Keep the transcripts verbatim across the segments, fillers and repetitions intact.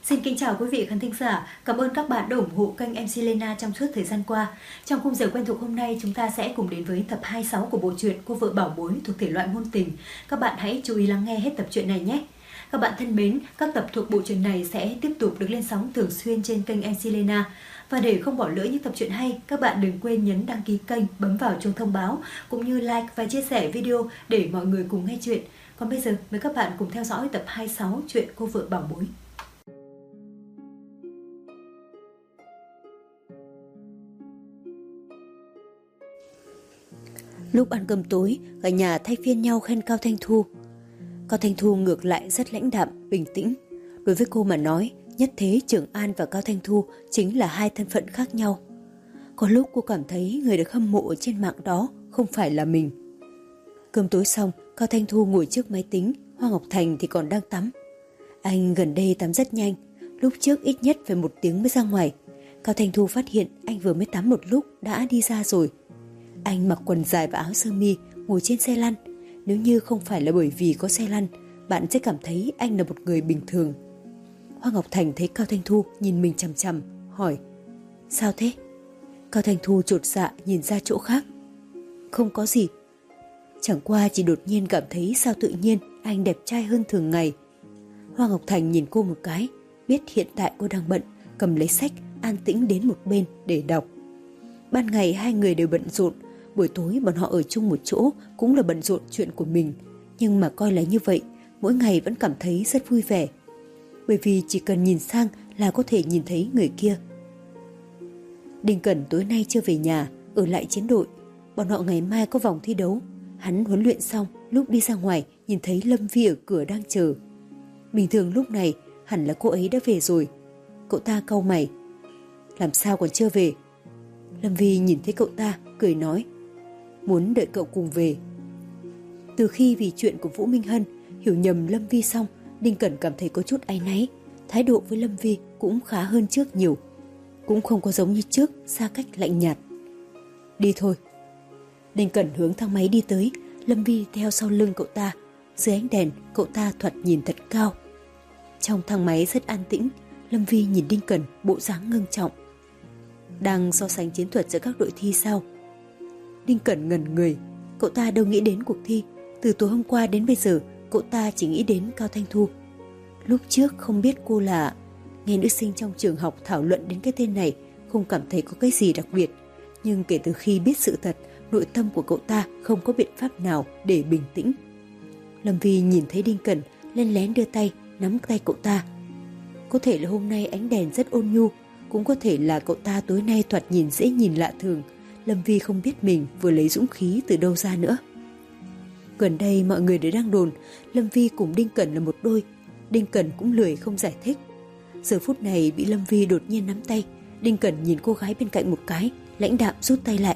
Xin kính chào quý vị khán thính giả. Cảm ơn các bạn đã ủng hộ kênh em xê Lena trong suốt thời gian qua. Trong khung giờ quen thuộc hôm nay, chúng ta sẽ cùng đến với tập hai mươi sáu của bộ truyện Cô vợ bảo bối thuộc thể loại ngôn tình. Các bạn hãy chú ý lắng nghe hết tập truyện này nhé. Các bạn thân mến, các tập thuộc bộ truyện này sẽ tiếp tục được lên sóng thường xuyên trên kênh em xê Lena. Và để không bỏ lỡ những tập truyện hay, các bạn đừng quên nhấn đăng ký kênh, bấm vào chuông thông báo cũng như like và chia sẻ video để mọi người cùng nghe chuyện. Còn bây giờ, mời các bạn cùng theo dõi tập hai mươi sáu truyện Cô vợ bảo bối. Lúc ăn cơm tối, cả nhà thay phiên nhau khen Cao Thanh Thu. Cao Thanh Thu ngược lại rất lãnh đạm, bình tĩnh. Đối với cô mà nói, nhất thế Trường An và Cao Thanh Thu chính là hai thân phận khác nhau. Có lúc cô cảm thấy người được hâm mộ trên mạng đó không phải là mình. Cơm tối xong, Cao Thanh Thu ngồi trước máy tính, Hoa Ngọc Thành thì còn đang tắm. Anh gần đây tắm rất nhanh, lúc trước ít nhất phải một tiếng mới ra ngoài. Cao Thanh Thu phát hiện anh vừa mới tắm một lúc đã đi ra rồi. Anh mặc quần dài và áo sơ mi, ngồi trên xe lăn. Nếu như không phải là bởi vì có xe lăn, bạn sẽ cảm thấy anh là một người bình thường. Hoa Ngọc Thành thấy Cao Thanh Thu nhìn mình chằm chằm, hỏi: Sao thế? Cao Thanh Thu chột dạ nhìn ra chỗ khác. Không có gì. Chẳng qua chỉ đột nhiên cảm thấy sao tự nhiên anh đẹp trai hơn thường ngày. Hoa Ngọc Thành nhìn cô một cái, biết hiện tại cô đang bận, cầm lấy sách, an tĩnh đến một bên để đọc. Ban ngày hai người đều bận rộn, buổi tối bọn họ ở chung một chỗ cũng là bận rộn chuyện của mình. Nhưng mà coi là như vậy, mỗi ngày vẫn cảm thấy rất vui vẻ. Bởi vì chỉ cần nhìn sang là có thể nhìn thấy người kia. Đinh Cẩn tối nay chưa về nhà, ở lại chiến đội. Bọn họ ngày mai có vòng thi đấu. Hắn huấn luyện xong, lúc đi ra ngoài nhìn thấy Lâm Vi ở cửa đang chờ. Bình thường lúc này hẳn là cô ấy đã về rồi. Cậu ta cau mày: Làm sao còn chưa về? Lâm Vi nhìn thấy cậu ta, cười nói: Muốn đợi cậu cùng về. Từ khi vì chuyện của Vũ Minh Hân hiểu nhầm Lâm Vi xong, Đinh Cẩn cảm thấy có chút áy náy. Thái độ với Lâm Vi cũng khá hơn trước nhiều, cũng không có giống như trước xa cách lạnh nhạt. Đi thôi. Đinh Cẩn hướng thang máy đi tới, Lâm Vi theo sau lưng cậu ta. Dưới ánh đèn, cậu ta thoạt nhìn thật cao. Trong thang máy rất an tĩnh, Lâm Vi nhìn Đinh Cẩn bộ dáng ngưng trọng. Đang so sánh chiến thuật giữa các đội thi sao? Đinh Cẩn ngẩn người, cậu ta đâu nghĩ đến cuộc thi. Từ tối hôm qua đến bây giờ, cậu ta chỉ nghĩ đến Cao Thanh Thu. Lúc trước không biết cô là... Nghe nữ sinh trong trường học thảo luận đến cái tên này, không cảm thấy có cái gì đặc biệt. Nhưng kể từ khi biết sự thật, nội tâm của cậu ta không có biện pháp nào để bình tĩnh. Lâm Vi nhìn thấy Đinh Cẩn, len lén đưa tay, nắm tay cậu ta. Có thể là hôm nay ánh đèn rất ôn nhu, cũng có thể là cậu ta tối nay thoạt nhìn dễ nhìn lạ thường. Lâm Vi không biết mình vừa lấy dũng khí từ đâu ra nữa. Gần đây mọi người đều đang đồn Lâm Vi cùng Đinh Cẩn là một đôi. Đinh Cẩn cũng lười không giải thích. Giờ phút này bị Lâm Vi đột nhiên nắm tay, Đinh Cẩn nhìn cô gái bên cạnh một cái, lãnh đạm rút tay lại.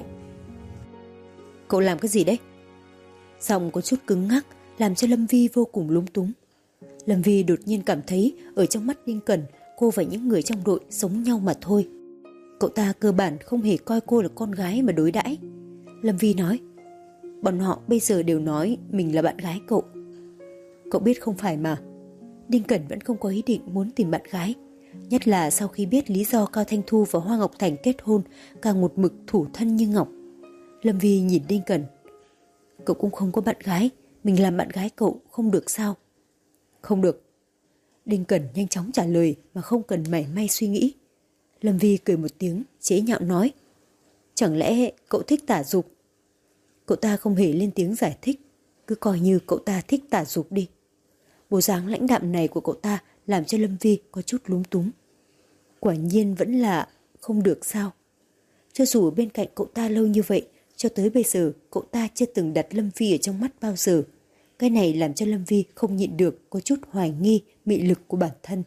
Cậu làm cái gì đấy? Giọng có chút cứng ngắc, làm cho Lâm Vi vô cùng lúng túng. Lâm Vi đột nhiên cảm thấy ở trong mắt Đinh Cẩn, cô và những người trong đội giống nhau mà thôi. Cậu ta cơ bản không hề coi cô là con gái mà đối đãi. Lâm Vi nói: Bọn họ bây giờ đều nói mình là bạn gái cậu. Cậu biết không phải mà. Đinh Cẩn vẫn không có ý định muốn tìm bạn gái, nhất là sau khi biết lý do Cao Thanh Thu và Hoa Ngọc Thành kết hôn, càng một mực thủ thân như ngọc. Lâm Vi nhìn Đinh Cẩn: Cậu cũng không có bạn gái, mình làm bạn gái cậu không được sao? Không được. Đinh Cẩn nhanh chóng trả lời mà không cần mảy may suy nghĩ. Lâm Vi cười một tiếng, chế nhạo nói: Chẳng lẽ cậu thích tả dục? Cậu ta không hề lên tiếng giải thích, cứ coi như cậu ta thích tả dục đi. Bộ dáng lãnh đạm này của cậu ta làm cho Lâm Vi có chút lúng túng. Quả nhiên vẫn là không được sao? Cho dù bên cạnh cậu ta lâu như vậy, cho tới bây giờ cậu ta chưa từng đặt Lâm Vi ở trong mắt bao giờ. Cái này làm cho Lâm Vi không nhịn được có chút hoài nghi mị lực của bản thân.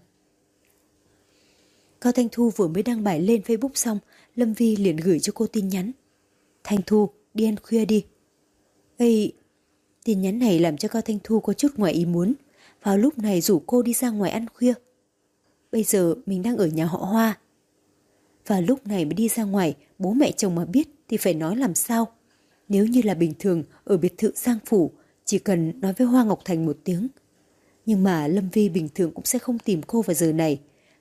Cao Thanh Thu vừa mới đăng bài lên Facebook xong, Lâm Vi liền gửi cho cô tin nhắn: Thanh Thu, đi ăn khuya đi. Ê, tin nhắn này làm cho Cao Thanh Thu có chút ngoài ý muốn. Vào lúc này rủ cô đi ra ngoài ăn khuya. Bây giờ mình đang ở nhà họ Hoa. Và lúc này mới đi ra ngoài, bố mẹ chồng mà biết thì phải nói làm sao. Nếu như là bình thường ở biệt thự Giang Phủ, chỉ cần nói với Hoa Ngọc Thành một tiếng. Nhưng mà Lâm Vi bình thường cũng sẽ không tìm cô vào giờ này.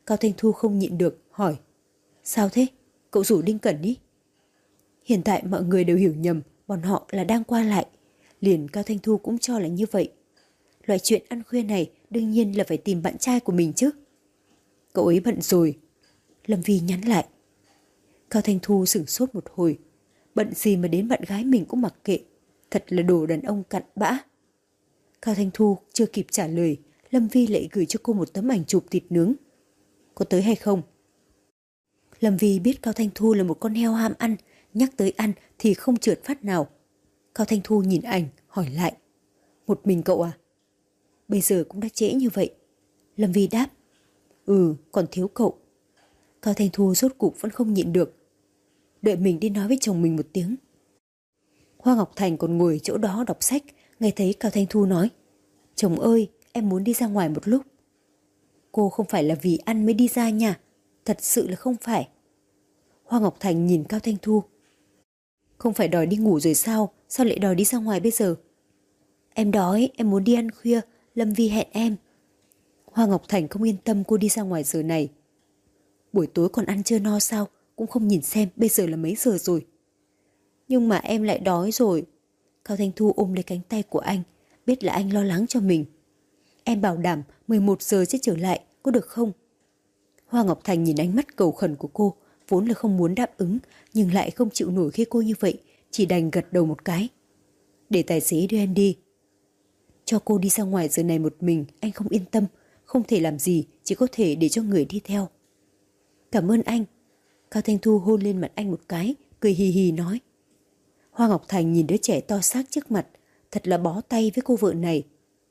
Cao Thanh Thu không nhịn được hỏi: Sao thế? Cậu rủ Đinh Cẩn đi. Hiện tại mọi người đều hiểu nhầm bọn họ là đang qua lại. Liền Cao Thanh Thu cũng cho là như vậy. Loại chuyện ăn khuya này đương nhiên là phải tìm bạn trai của mình chứ. Cậu ấy bận rồi. Lâm Vi nhắn lại. Cao Thanh Thu sửng sốt một hồi. Bận gì mà đến bạn gái mình cũng mặc kệ. Thật là đồ đàn ông cặn bã. Cao Thanh Thu chưa kịp trả lời, Lâm Vi lại gửi cho cô một tấm ảnh chụp thịt nướng. Có tới hay không? Lâm Vi biết Cao Thanh Thu là một con heo ham ăn, nhắc tới ăn thì không trượt phát nào. Cao Thanh Thu nhìn ảnh, hỏi lại. Một mình cậu à? Bây giờ cũng đã trễ như vậy. Lâm Vi đáp. Ừ, còn thiếu cậu. Cao Thanh Thu rốt cục vẫn không nhịn được. Đợi mình đi nói với chồng mình một tiếng. Hoa Ngọc Thành còn ngồi chỗ đó đọc sách, nghe thấy Cao Thanh Thu nói. Chồng ơi, em muốn đi ra ngoài một lúc. Cô không phải là vì ăn mới đi ra nha. Thật sự là không phải. Hoa Ngọc Thành nhìn Cao Thanh Thu. Không phải đòi đi ngủ rồi sao? Sao lại đòi đi ra ngoài bây giờ? Em đói, em muốn đi ăn khuya. Lâm Vi hẹn em. Hoa Ngọc Thành không yên tâm cô đi ra ngoài giờ này. Buổi tối còn ăn chưa no sao? Cũng không nhìn xem bây giờ là mấy giờ rồi. Nhưng mà em lại đói rồi. Cao Thanh Thu ôm lấy cánh tay của anh, biết là anh lo lắng cho mình. Em bảo đảm mười một giờ sẽ trở lại, có được không? Hoa Ngọc Thành nhìn ánh mắt cầu khẩn của cô, vốn là không muốn đáp ứng, nhưng lại không chịu nổi khi cô như vậy, chỉ đành gật đầu một cái. Để tài xế đưa em đi. Cho cô đi ra ngoài giờ này một mình, anh không yên tâm, không thể làm gì, chỉ có thể để cho người đi theo. Cảm ơn anh. Cao Thanh Thu hôn lên mặt anh một cái, cười hì hì nói. Hoa Ngọc Thành nhìn đứa trẻ to xác trước mặt, thật là bó tay với cô vợ này.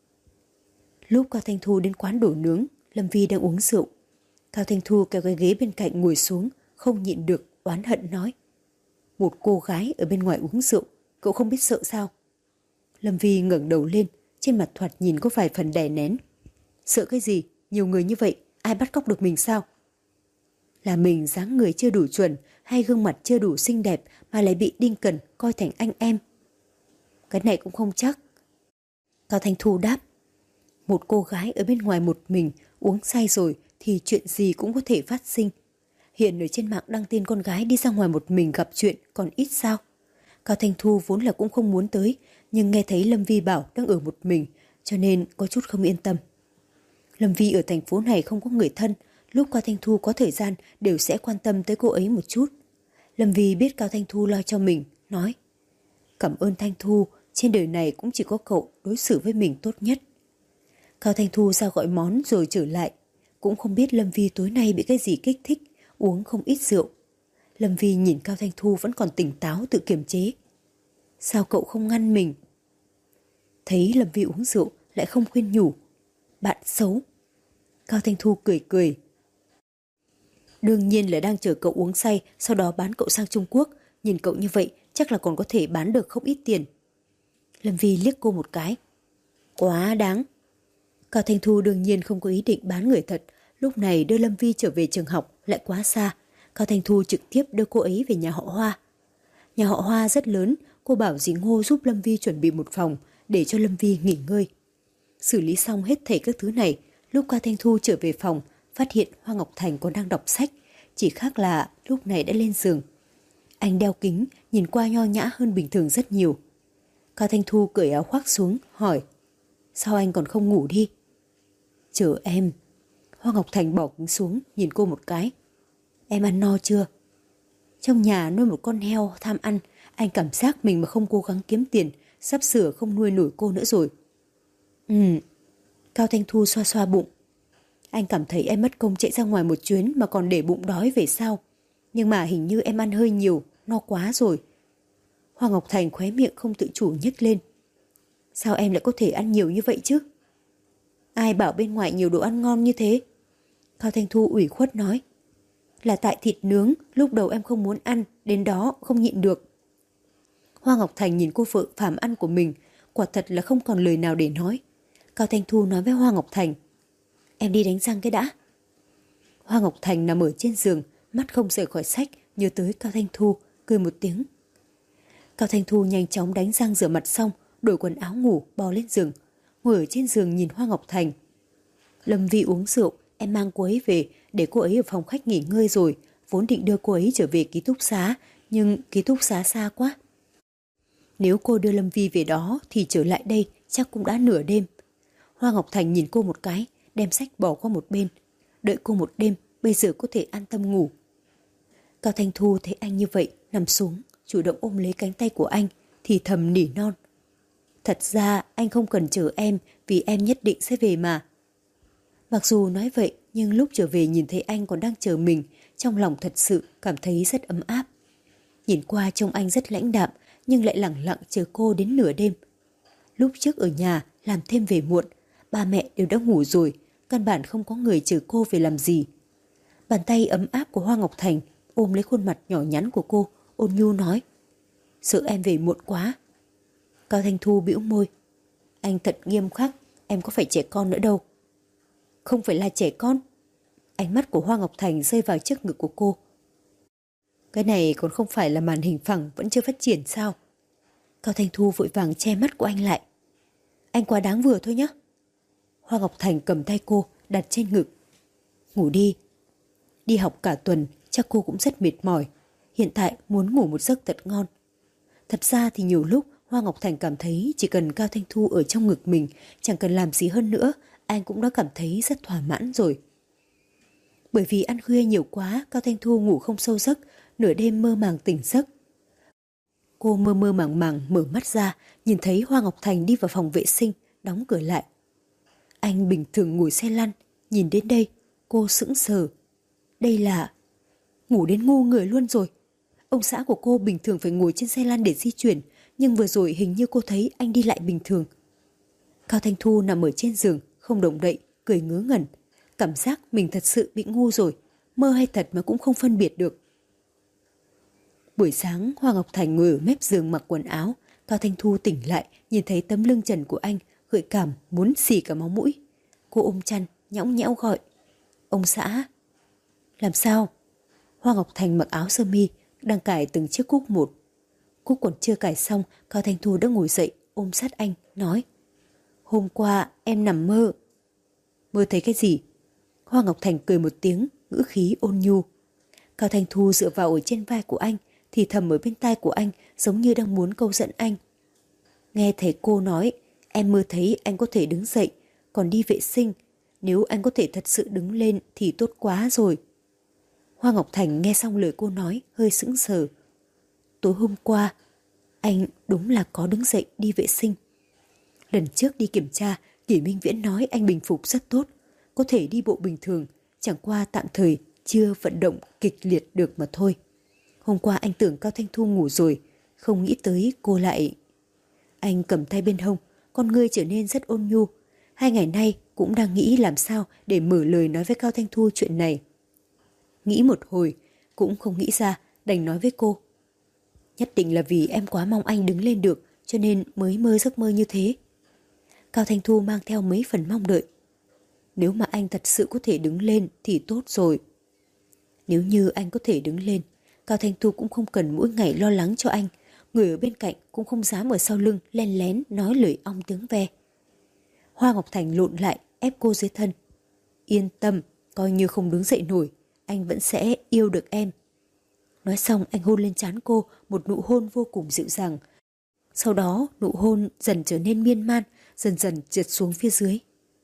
Lúc Cao Thanh Thu đến quán đồ nướng, Lâm Vi đang uống rượu. Cao Thanh Thu kéo cái ghế bên cạnh ngồi xuống, không nhịn được, oán hận nói. Một cô gái ở bên ngoài uống rượu, cậu không biết sợ sao? Lâm Vi ngẩng đầu lên, trên mặt thoạt nhìn có vài phần đè nén. Sợ cái gì? Nhiều người như vậy, ai bắt cóc được mình sao? Là mình dáng người chưa đủ chuẩn hay gương mặt chưa đủ xinh đẹp mà lại bị Đinh Cẩn coi thành anh em? Cái này cũng không chắc. Cao Thanh Thu đáp. Một cô gái ở bên ngoài một mình uống say rồi thì chuyện gì cũng có thể phát sinh. Hiện ở trên mạng đăng tin con gái đi ra ngoài một mình gặp chuyện còn ít sao? Cao Thanh Thu vốn là cũng không muốn tới, nhưng nghe thấy Lâm Vi bảo đang ở một mình, cho nên có chút không yên tâm. Lâm Vi ở thành phố này không có người thân, lúc Cao Thanh Thu có thời gian đều sẽ quan tâm tới cô ấy một chút. Lâm Vi biết Cao Thanh Thu lo cho mình, nói. Cảm ơn Thanh Thu, trên đời này cũng chỉ có cậu đối xử với mình tốt nhất. Cao Thanh Thu ra gọi món rồi trở lại. Cũng không biết Lâm Vi tối nay bị cái gì kích thích, uống không ít rượu. Lâm Vi nhìn Cao Thanh Thu vẫn còn tỉnh táo tự kiềm chế. Sao cậu không ngăn mình? Thấy Lâm Vi uống rượu lại không khuyên nhủ. Bạn xấu. Cao Thanh Thu cười cười. Đương nhiên là đang chờ cậu uống say, sau đó bán cậu sang Trung Quốc. Nhìn cậu như vậy chắc là còn có thể bán được không ít tiền. Lâm Vi liếc cô một cái. Quá đáng. Cao Thanh Thu đương nhiên không có ý định bán người thật. Lúc này đưa Lâm Vi trở về trường học lại quá xa. Cao Thanh Thu trực tiếp đưa cô ấy về nhà họ Hoa. Nhà họ Hoa rất lớn, cô bảo dì Ngô giúp Lâm Vi chuẩn bị một phòng để cho Lâm Vi nghỉ ngơi. Xử lý xong hết thảy các thứ này, lúc Cao Thanh Thu trở về phòng, phát hiện Hoa Ngọc Thành còn đang đọc sách, chỉ khác là lúc này đã lên giường. Anh đeo kính, nhìn qua nho nhã hơn bình thường rất nhiều. Cao Thanh Thu cởi áo khoác xuống, hỏi. Sao anh còn không ngủ đi? Chờ em. Hoa Ngọc Thành bỏ kính xuống, nhìn cô một cái. Em ăn no chưa? Trong nhà nuôi một con heo tham ăn, anh cảm giác mình mà không cố gắng kiếm tiền, sắp sửa không nuôi nổi cô nữa rồi. Ừ. Cao Thanh Thu xoa xoa bụng. Anh cảm thấy em mất công chạy ra ngoài một chuyến mà còn để bụng đói về sao? Nhưng mà hình như em ăn hơi nhiều, no quá rồi. Hoa Ngọc Thành khóe miệng không tự chủ nhếch lên. Sao em lại có thể ăn nhiều như vậy chứ? Ai bảo bên ngoài nhiều đồ ăn ngon như thế? Cao Thanh Thu ủy khuất nói. Là tại thịt nướng, lúc đầu em không muốn ăn, đến đó không nhịn được. Hoa Ngọc Thành nhìn cô vợ phàm ăn của mình, quả thật là không còn lời nào để nói. Cao Thanh Thu nói với Hoa Ngọc Thành. Em đi đánh răng cái đã. Hoa Ngọc Thành nằm ở trên giường, mắt không rời khỏi sách, nhớ tới Cao Thanh Thu, cười một tiếng. Cao Thanh Thu nhanh chóng đánh răng rửa mặt xong, đổi quần áo ngủ, bò lên giường, ngồi ở trên giường nhìn Hoa Ngọc Thành. Lâm Vi uống rượu, em mang cô ấy về để cô ấy ở phòng khách nghỉ ngơi rồi, vốn định đưa cô ấy trở về ký túc xá, nhưng ký túc xá xa quá. Nếu cô đưa Lâm Vi về đó thì trở lại đây chắc cũng đã nửa đêm. Hoa Ngọc Thành nhìn cô một cái, đem sách bỏ qua một bên. Đợi cô một đêm, bây giờ có thể an tâm ngủ. Cao Thanh Thu thấy anh như vậy, nằm xuống, chủ động ôm lấy cánh tay của anh, thì thầm nỉ non. Thật ra anh không cần chờ em, vì em nhất định sẽ về mà. Mặc dù nói vậy, nhưng lúc trở về nhìn thấy anh còn đang chờ mình, trong lòng thật sự cảm thấy rất ấm áp. Nhìn qua trông anh rất lãnh đạm, nhưng lại lẳng lặng chờ cô đến nửa đêm. Lúc trước ở nhà, làm thêm về muộn, ba mẹ đều đã ngủ rồi, căn bản không có người chờ cô về làm gì. Bàn tay ấm áp của Hoa Ngọc Thành ôm lấy khuôn mặt nhỏ nhắn của cô, ôn nhu nói. Sợ em về muộn quá. Cao Thanh Thu bĩu môi. Anh thật nghiêm khắc, em có phải trẻ con nữa đâu. Không phải là trẻ con. Ánh mắt của Hoa Ngọc Thành rơi vào trước ngực của cô. Cái này còn không phải là màn hình phẳng vẫn chưa phát triển sao? Cao Thanh Thu vội vàng che mắt của anh lại. Anh quá đáng vừa thôi nhé. Hoa Ngọc Thành cầm tay cô đặt trên ngực. Ngủ đi. Đi học cả tuần chắc cô cũng rất mệt mỏi. Hiện tại muốn ngủ một giấc thật ngon. Thật ra thì nhiều lúc Hoa Ngọc Thành cảm thấy chỉ cần Cao Thanh Thu ở trong ngực mình, chẳng cần làm gì hơn nữa, anh cũng đã cảm thấy rất thỏa mãn rồi. Bởi vì ăn khuya nhiều quá, Cao Thanh Thu ngủ không sâu giấc, nửa đêm mơ màng tỉnh giấc. Cô mơ mơ màng màng mở mắt ra, nhìn thấy Hoa Ngọc Thành đi vào phòng vệ sinh, đóng cửa lại. Anh bình thường ngồi xe lăn, nhìn đến đây, cô sững sờ. Đây là... ngủ đến ngu người luôn rồi. Ông xã của cô bình thường phải ngồi trên xe lăn để di chuyển, nhưng vừa rồi hình như cô thấy anh đi lại bình thường. Cao Thanh Thu nằm ở trên giường, không động đậy, cười ngớ ngẩn. Cảm giác mình thật sự bị ngu rồi, mơ hay thật mà cũng không phân biệt được. Buổi sáng, Hoa Ngọc Thành ngồi ở mép giường mặc quần áo. Cao Thanh Thu tỉnh lại, nhìn thấy tấm lưng trần của anh, gợi cảm muốn xì cả máu mũi. Cô ôm chăn, nhõng nhẽo gọi. Ông xã. Làm sao? Hoa Ngọc Thành mặc áo sơ mi, đang cài từng chiếc cúc một. Cúc còn chưa cài xong, Cao Thanh Thu đã ngồi dậy, ôm sát anh, nói. Hôm qua em nằm mơ. Mơ thấy cái gì? Hoa Ngọc Thành cười một tiếng, ngữ khí ôn nhu. Cao Thanh Thu dựa vào ở trên vai của anh, thì thầm ở bên tai của anh, giống như đang muốn câu dẫn anh. Nghe thấy cô nói, em mơ thấy anh có thể đứng dậy, còn đi vệ sinh. Nếu anh có thể thật sự đứng lên thì tốt quá rồi. Hoa Ngọc Thành nghe xong lời cô nói, hơi sững sờ. Tối hôm qua, anh đúng là có đứng dậy đi vệ sinh. Lần trước đi kiểm tra, Kỷ Minh Viễn nói anh bình phục rất tốt, có thể đi bộ bình thường, chẳng qua tạm thời chưa vận động kịch liệt được mà thôi. Hôm qua anh tưởng Cao Thanh Thu ngủ rồi, không nghĩ tới cô lại... Anh cầm tay bên hông, con ngươi trở nên rất ôn nhu. Hai ngày nay cũng đang nghĩ làm sao để mở lời nói với Cao Thanh Thu chuyện này. Nghĩ một hồi, cũng không nghĩ ra, đành nói với cô. Nhất định là vì em quá mong anh đứng lên được, cho nên mới mơ giấc mơ như thế. Cao Thanh Thu mang theo mấy phần mong đợi. Nếu mà anh thật sự có thể đứng lên thì tốt rồi. Nếu như anh có thể đứng lên, Cao Thanh Thu cũng không cần mỗi ngày lo lắng cho anh. Người ở bên cạnh cũng không dám ở sau lưng len lén nói lời ong tiếng ve. Hoa Ngọc Thành lộn lại ép cô dưới thân. Yên tâm, coi như không đứng dậy nổi, anh vẫn sẽ yêu được em. Nói xong anh hôn lên trán cô một nụ hôn vô cùng dịu dàng. Sau đó nụ hôn dần trở nên miên man, dần dần trượt xuống phía dưới.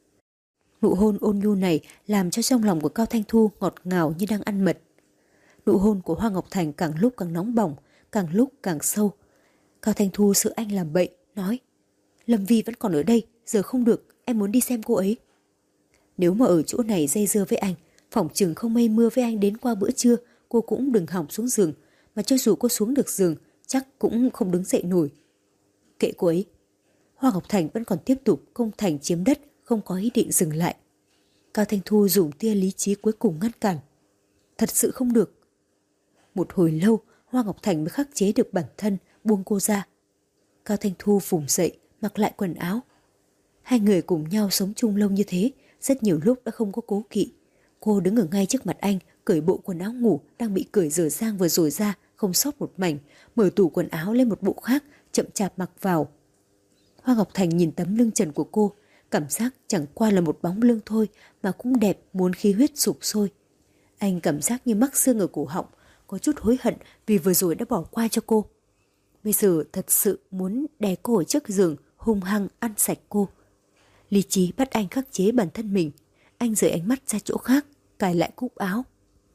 Nụ hôn ôn nhu này làm cho trong lòng của Cao Thanh Thu ngọt ngào như đang ăn mật. Nụ hôn của Hoa Ngọc Thành càng lúc càng nóng bỏng, càng lúc càng sâu. Cao Thanh Thu sợ anh làm bậy, nói. Lâm Vi vẫn còn ở đây, giờ không được, em muốn đi xem cô ấy. Nếu mà ở chỗ này dây dưa với anh, phỏng chừng không mây mưa với anh đến qua bữa trưa, cô cũng đừng hỏng xuống giường, mà cho dù cô xuống được giường, chắc cũng không đứng dậy nổi. Kệ cô ấy. Hoa Ngọc Thành vẫn còn tiếp tục công thành chiếm đất, không có ý định dừng lại. Cao Thanh Thu dùng tia lý trí cuối cùng ngăn cản. Thật sự không được. Một hồi lâu, Hoa Ngọc Thành mới khắc chế được bản thân, buông cô ra. Cao Thanh Thu vùng dậy, mặc lại quần áo. Hai người cùng nhau sống chung lâu như thế, rất nhiều lúc đã không có cố kỵ. Cô đứng ở ngay trước mặt anh, cởi bộ quần áo ngủ đang bị cởi dở dang vừa rồi ra, không sót một mảnh, mở tủ quần áo lên một bộ khác, chậm chạp mặc vào. Hoa Ngọc Thành nhìn tấm lưng trần của cô, Cảm giác chẳng qua là một bóng lưng thôi mà cũng đẹp muốn khí huyết sục sôi. Anh cảm giác như mắc xương ở cổ họng, có chút hối hận vì vừa rồi đã bỏ qua cho cô. Bây giờ thật sự muốn đè cô ở trước giường, hung hăng ăn sạch cô. Lý trí bắt anh khắc chế bản thân mình. Anh rời ánh mắt ra chỗ khác, cài lại cúc áo.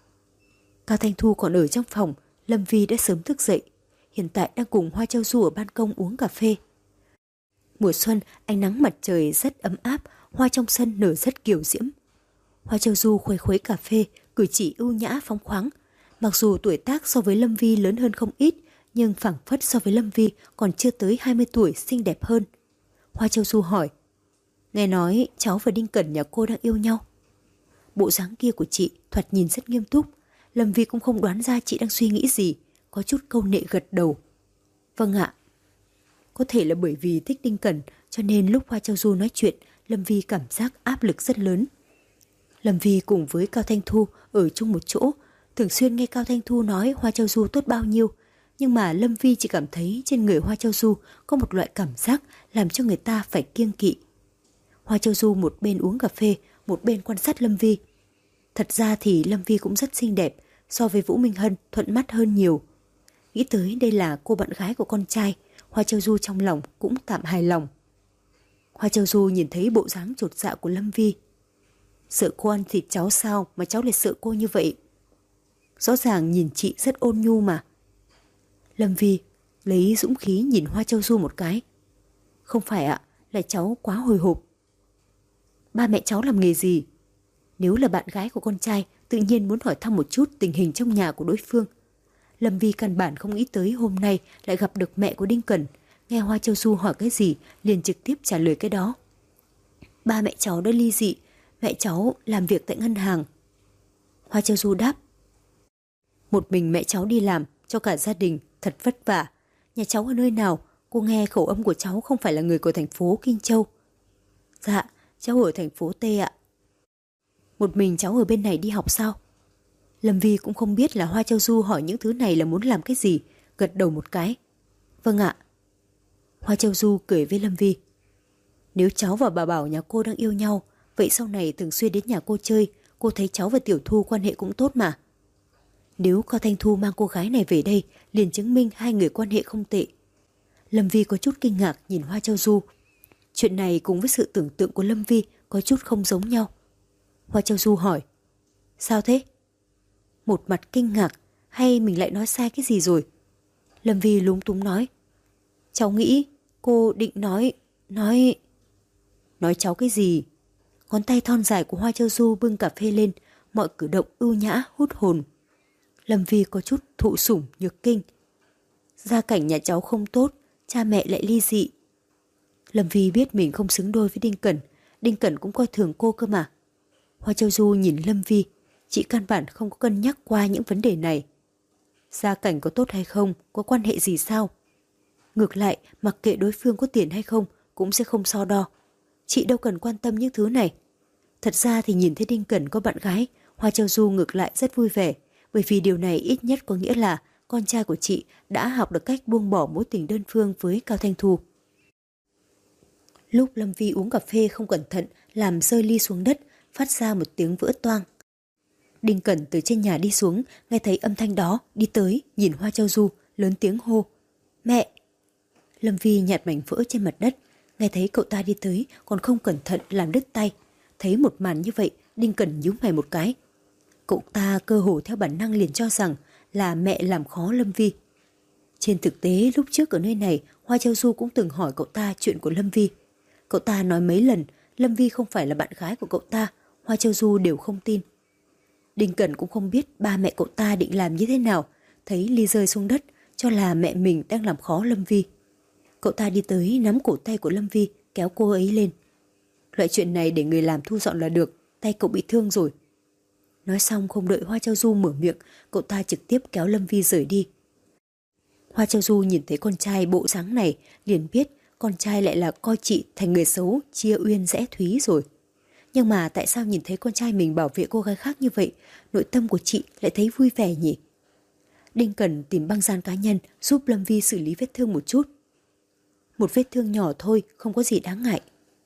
Cao Thanh Thu còn ở trong phòng, Lâm Vi đã sớm thức dậy. Hiện tại đang cùng Hoa Châu Du ở ban công uống cà phê. Mùa xuân, ánh nắng mặt trời rất ấm áp, hoa trong sân nở rất kiều diễm. Hoa Châu Du khuấy khuấy cà phê, cử chỉ ưu nhã phóng khoáng. Mặc dù tuổi tác so với Lâm Vi lớn hơn không ít, nhưng phảng phất so với Lâm Vi còn chưa tới hai mươi tuổi, xinh đẹp hơn. Hoa Châu Du hỏi, nghe nói cháu và Đinh Cẩn nhà cô đang yêu nhau. Bộ dáng kia của chị thoạt nhìn rất nghiêm túc. Lâm Vi cũng không đoán ra chị đang suy nghĩ gì, có chút câu nệ gật đầu. Vâng ạ. Có thể là bởi vì thích Đinh Cẩn, cho nên lúc Hoa Châu Du nói chuyện, Lâm Vi cảm giác áp lực rất lớn. Lâm Vi cùng với Cao Thanh Thu ở chung một chỗ, thường xuyên nghe Cao Thanh Thu nói Hoa Châu Du tốt bao nhiêu, nhưng mà Lâm Vi chỉ cảm thấy trên người Hoa Châu Du có một loại cảm giác làm cho người ta phải kiêng kỵ. Hoa Châu Du một bên uống cà phê, một bên quan sát Lâm Vi. Thật ra thì Lâm Vi cũng rất xinh đẹp, so với Vũ Minh Hân thuận mắt hơn nhiều. Nghĩ tới đây là cô bạn gái của con trai, Hoa Châu Du trong lòng cũng tạm hài lòng. Hoa Châu Du nhìn thấy bộ dáng chột dạ của Lâm Vi. Sợ cô ăn thịt cháu sao mà cháu lại sợ cô như vậy? Rõ ràng nhìn chị rất ôn nhu mà. Lâm Vi lấy dũng khí nhìn Hoa Châu Du một cái. Không phải ạ, là cháu quá hồi hộp. Ba mẹ cháu làm nghề gì? Nếu là bạn gái của con trai, tự nhiên muốn hỏi thăm một chút tình hình trong nhà của đối phương. Lâm Vi căn bản không nghĩ tới hôm nay lại gặp được mẹ của Đinh Cẩn. Nghe Hoa Châu Du hỏi cái gì, liền trực tiếp trả lời cái đó. Ba mẹ cháu đã ly dị, mẹ cháu làm việc tại ngân hàng. Hoa Châu Du đáp. Một mình mẹ cháu đi làm, cho cả gia đình, thật vất vả. Nhà cháu ở nơi nào? Cô nghe khẩu âm của cháu không phải là người của thành phố Kinh Châu. Dạ, cháu ở thành phố T ạ. Một mình cháu ở bên này đi học sao? Lâm Vi cũng không biết là Hoa Châu Du hỏi những thứ này là muốn làm cái gì, gật đầu một cái. Vâng ạ. Hoa Châu Du cười với Lâm Vi. Nếu cháu và bà Bảo nhà cô đang yêu nhau, vậy sau này thường xuyên đến nhà cô chơi, cô thấy cháu và Tiểu Thu quan hệ cũng tốt mà. Nếu Cao Thanh Thu mang cô gái này về đây, liền chứng minh hai người quan hệ không tệ. Lâm Vi có chút kinh ngạc nhìn Hoa Châu Du. Chuyện này cùng với sự tưởng tượng của Lâm Vi có chút không giống nhau. Hoa Châu Du hỏi. Sao thế? Một mặt kinh ngạc, hay mình lại nói sai cái gì rồi? Lâm Vi lúng túng nói. Cháu nghĩ cô định nói, nói... Nói cháu cái gì? Ngón tay thon dài của Hoa Châu Du bưng cà phê lên, mọi cử động ưu nhã hút hồn. Lâm Vi có chút thụ sủng nhược kinh. Gia cảnh nhà cháu không tốt, cha mẹ lại ly dị. Lâm Vi biết mình không xứng đôi với Đinh Cẩn, Đinh Cẩn cũng coi thường cô cơ mà. Hoa Châu Du nhìn Lâm Vi, chị căn bản không có cân nhắc qua những vấn đề này. Gia cảnh có tốt hay không, có quan hệ gì sao? Ngược lại, mặc kệ đối phương có tiền hay không, cũng sẽ không so đo. Chị đâu cần quan tâm những thứ này. Thật ra thì nhìn thấy Đinh Cẩn có bạn gái, Hoa Châu Du ngược lại rất vui vẻ, bởi vì điều này ít nhất có nghĩa là con trai của chị đã học được cách buông bỏ mối tình đơn phương với Cao Thanh Thu. Lúc Lâm Vi uống cà phê không cẩn thận làm rơi ly xuống đất, phát ra một tiếng vỡ toang. Đinh Cẩn từ trên nhà đi xuống, nghe thấy âm thanh đó, đi tới, nhìn Hoa Châu Du, lớn tiếng hô. Mẹ! Lâm Vi nhặt mảnh vỡ trên mặt đất, nghe thấy cậu ta đi tới, còn không cẩn thận làm đứt tay. Thấy một màn như vậy, Đinh Cẩn nhíu mày một cái. Cậu ta cơ hồ theo bản năng liền cho rằng là mẹ làm khó Lâm Vi. Trên thực tế, lúc trước ở nơi này, Hoa Châu Du cũng từng hỏi cậu ta chuyện của Lâm Vi. Cậu ta nói mấy lần Lâm Vi không phải là bạn gái của cậu ta, Hoa Châu Du đều không tin. Đinh Cẩn cũng không biết ba mẹ cậu ta định làm như thế nào, thấy ly rơi xuống đất, cho là mẹ mình đang làm khó Lâm Vi. Cậu ta đi tới nắm cổ tay của Lâm Vi, kéo cô ấy lên. Loại chuyện này để người làm thu dọn là được, tay cậu bị thương rồi. Nói xong không đợi Hoa Châu Du mở miệng, cậu ta trực tiếp kéo Lâm Vi rời đi. Hoa Châu Du nhìn thấy con trai bộ dáng này, liền biết con trai lại là coi chị thành người xấu, chia uyên rẽ thúy rồi. Nhưng mà tại sao nhìn thấy con trai mình bảo vệ cô gái khác như vậy, nội tâm của chị lại thấy vui vẻ nhỉ? Đinh Cẩn tìm băng dán cá nhân giúp Lâm Vi xử lý vết thương một chút. Một vết thương nhỏ thôi, không có gì đáng ngại.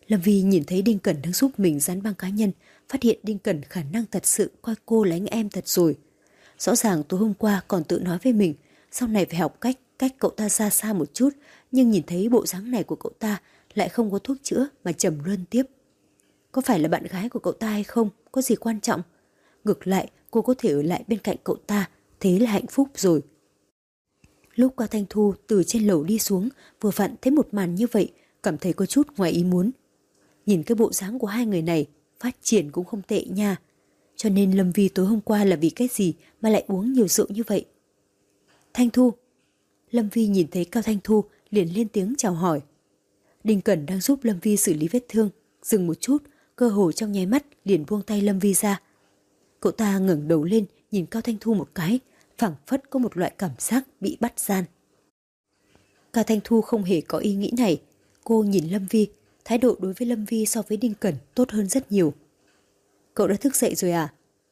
Lâm Vi nhìn thấy Đinh Cẩn đang giúp mình dán băng cá nhân, phát hiện Đinh Cẩn khả năng thật sự coi cô là anh em thật rồi. Rõ ràng tối hôm qua còn tự nói với mình, sau này phải học cách cách cậu ta ra xa một chút, nhưng nhìn thấy bộ dáng này của cậu ta lại không có thuốc chữa mà trầm luân tiếp. Có phải là bạn gái của cậu ta hay không, có gì quan trọng. Ngược lại, cô có thể ở lại bên cạnh cậu ta, thế là hạnh phúc rồi. Lúc Cao Thanh Thu từ trên lầu đi xuống, vừa vặn thấy một màn như vậy, cảm thấy có chút ngoài ý muốn. Nhìn cái bộ dáng của hai người này, phát triển cũng không tệ nha. Cho nên Lâm Vi tối hôm qua là vì cái gì mà lại uống nhiều rượu như vậy? Thanh Thu. Lâm Vi nhìn thấy Cao Thanh Thu liền lên tiếng chào hỏi. Đinh Cẩn đang giúp Lâm Vi xử lý vết thương, dừng một chút, cơ hồ trong nháy mắt liền buông tay Lâm Vi ra. Cậu ta ngẩng đầu lên nhìn Cao Thanh Thu một cái, phảng phất có một loại cảm giác bị bắt gian. Cao Thanh Thu không hề có ý nghĩ này. Cô nhìn Lâm Vi, thái độ đối với Lâm Vi so với Đinh Cẩn tốt hơn rất nhiều. Cậu đã thức dậy rồi à?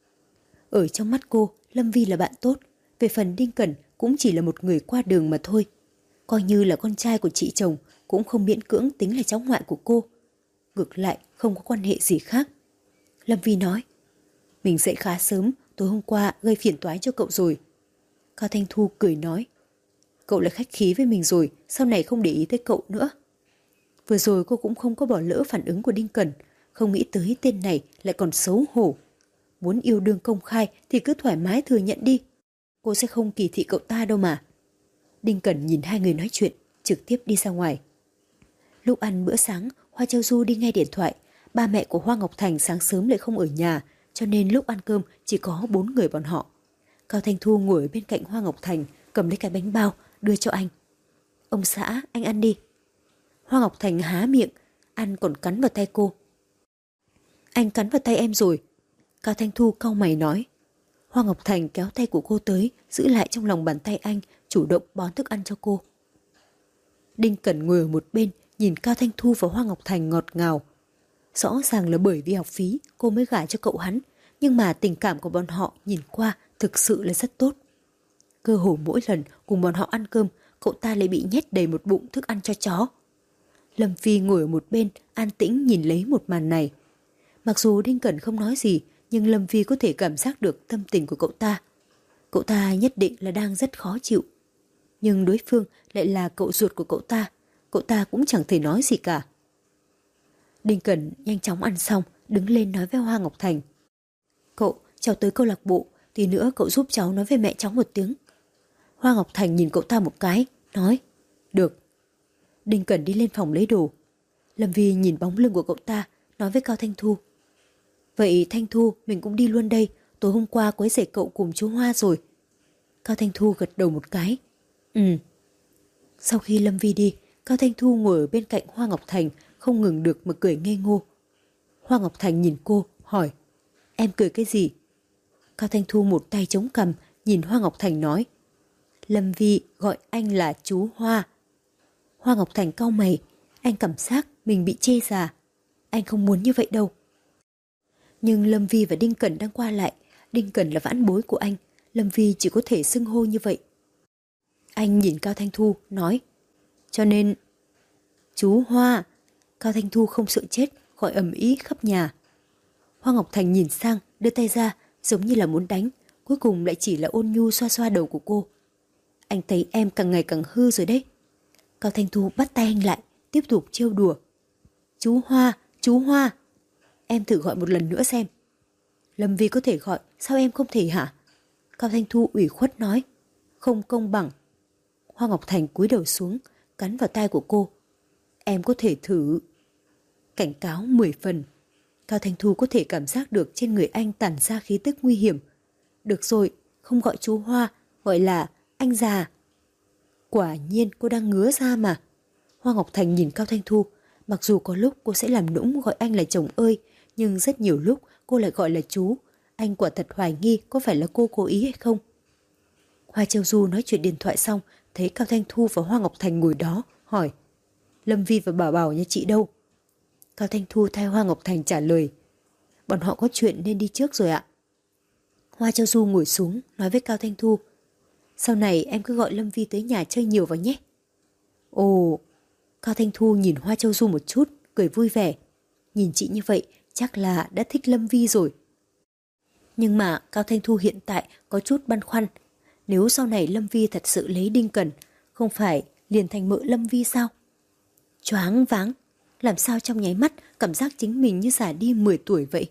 Ở trong mắt cô, Lâm Vi là bạn tốt. Về phần Đinh Cẩn cũng chỉ là một người qua đường mà thôi. Coi như là con trai của chị chồng, cũng không miễn cưỡng tính là cháu ngoại của cô. Ngược lại không có quan hệ gì khác. Lâm Vi nói, mình dậy khá sớm, tối hôm qua gây phiền toái cho cậu rồi. Cao Thanh Thu cười nói, cậu lại khách khí với mình rồi, sau này không để ý tới cậu nữa. Vừa rồi cô cũng không có bỏ lỡ phản ứng của Đinh Cẩn, không nghĩ tới tên này lại còn xấu hổ. Muốn yêu đương công khai thì cứ thoải mái thừa nhận đi. Cô sẽ không kỳ thị cậu ta đâu mà. Đinh Cẩn nhìn hai người nói chuyện, trực tiếp đi ra ngoài. Lúc ăn bữa sáng, Hoa Châu Du đi nghe điện thoại. Ba mẹ của Hoa Ngọc Thành sáng sớm lại không ở nhà, cho nên lúc ăn cơm chỉ có bốn người bọn họ. Cao Thanh Thu ngồi ở bên cạnh Hoa Ngọc Thành, cầm lấy cái bánh bao, đưa cho anh. Ông xã, anh ăn đi. Hoa Ngọc Thành há miệng, ăn còn cắn vào tay cô. Anh cắn vào tay em rồi. Cao Thanh Thu cau mày nói. Hoa Ngọc Thành kéo tay của cô tới, giữ lại trong lòng bàn tay anh, chủ động bón thức ăn cho cô. Đinh Cẩn ngồi ở một bên, nhìn Cao Thanh Thu và Hoa Ngọc Thành ngọt ngào. Rõ ràng là bởi vì học phí cô mới gả cho cậu hắn, nhưng mà tình cảm của bọn họ nhìn qua thực sự là rất tốt. Cơ hồ mỗi lần cùng bọn họ ăn cơm, cậu ta lại bị nhét đầy một bụng thức ăn cho chó. Lâm Phi ngồi ở một bên, an tĩnh nhìn lấy một màn này. Mặc dù Đinh Cẩn không nói gì, nhưng Lâm Phi có thể cảm giác được tâm tình của cậu ta. Cậu ta nhất định là đang rất khó chịu. Nhưng đối phương lại là cậu ruột của cậu ta, cậu ta cũng chẳng thể nói gì cả. Đinh Cẩn nhanh chóng ăn xong, đứng lên nói với Hoa Ngọc Thành. Cậu, cháu tới câu lạc bộ, tí nữa cậu giúp cháu nói với mẹ cháu một tiếng. Hoa Ngọc Thành nhìn cậu ta một cái, nói, được. Đinh Cẩn đi lên phòng lấy đồ. Lâm Vi nhìn bóng lưng của cậu ta, nói với Cao Thanh Thu. Vậy Thanh Thu, mình cũng đi luôn đây, tối hôm qua quấy rầy cậu cùng chú Hoa rồi. Cao Thanh Thu gật đầu một cái. Ừ. Sau khi Lâm Vi đi, Cao Thanh Thu ngồi ở bên cạnh Hoa Ngọc Thành, không ngừng được mà cười ngây ngô. Hoa Ngọc Thành nhìn cô, hỏi, em cười cái gì? Cao Thanh Thu một tay chống cằm, nhìn Hoa Ngọc Thành nói, Lâm Vi gọi anh là chú Hoa. Hoa Ngọc Thành cau mày, anh cảm giác mình bị chê già. Anh không muốn như vậy đâu. Nhưng Lâm Vi và Đinh Cẩn đang qua lại, Đinh Cẩn là vãn bối của anh, Lâm Vi chỉ có thể xưng hô như vậy. Anh nhìn Cao Thanh Thu, nói, cho nên, chú Hoa. Cao Thanh Thu không sợ chết, gọi ầm ĩ khắp nhà. Hoa Ngọc Thành nhìn sang, đưa tay ra, giống như là muốn đánh, cuối cùng lại chỉ là ôn nhu xoa xoa đầu của cô. Anh thấy em càng ngày càng hư rồi đấy. Cao Thanh Thu bắt tay anh lại, tiếp tục trêu đùa. Chú Hoa, chú Hoa. Em thử gọi một lần nữa xem. Lâm Vi có thể gọi, sao em không thể hả? Cao Thanh Thu ủy khuất nói. Không công bằng. Hoa Ngọc Thành cúi đầu xuống, cắn vào tai của cô. Em có thể thử. Cảnh cáo mười phần. Cao Thanh Thu có thể cảm giác được trên người anh tản ra khí tức nguy hiểm. Được rồi, không gọi chú Hoa, gọi là anh già. Quả nhiên cô đang ngứa ra mà. Hoa Ngọc Thành nhìn Cao Thanh Thu. Mặc dù có lúc cô sẽ làm nũng gọi anh là chồng ơi, nhưng rất nhiều lúc cô lại gọi là chú. Anh quả thật hoài nghi có phải là cô cố ý hay không. Hoa Châu Du nói chuyện điện thoại xong, thấy Cao Thanh Thu và Hoa Ngọc Thành ngồi đó, hỏi, Lâm Vi và Bảo Bảo nhà chị đâu? Cao Thanh Thu thay Hoa Ngọc Thành trả lời, bọn họ có chuyện nên đi trước rồi ạ. Hoa Châu Du ngồi xuống, nói với Cao Thanh Thu, sau này em cứ gọi Lâm Vi tới nhà chơi nhiều vào nhé. Ồ. Cao Thanh Thu nhìn Hoa Châu Du một chút, cười vui vẻ. nhìn chị như vậy chắc là đã thích Lâm Vi rồi. Nhưng mà Cao Thanh Thu hiện tại có chút băn khoăn. Nếu sau này Lâm Vi thật sự lấy Đinh Cẩn, không phải liền thành mợ Lâm Vi sao? Choáng váng, làm sao trong nháy mắt cảm giác chính mình như già đi mười tuổi vậy.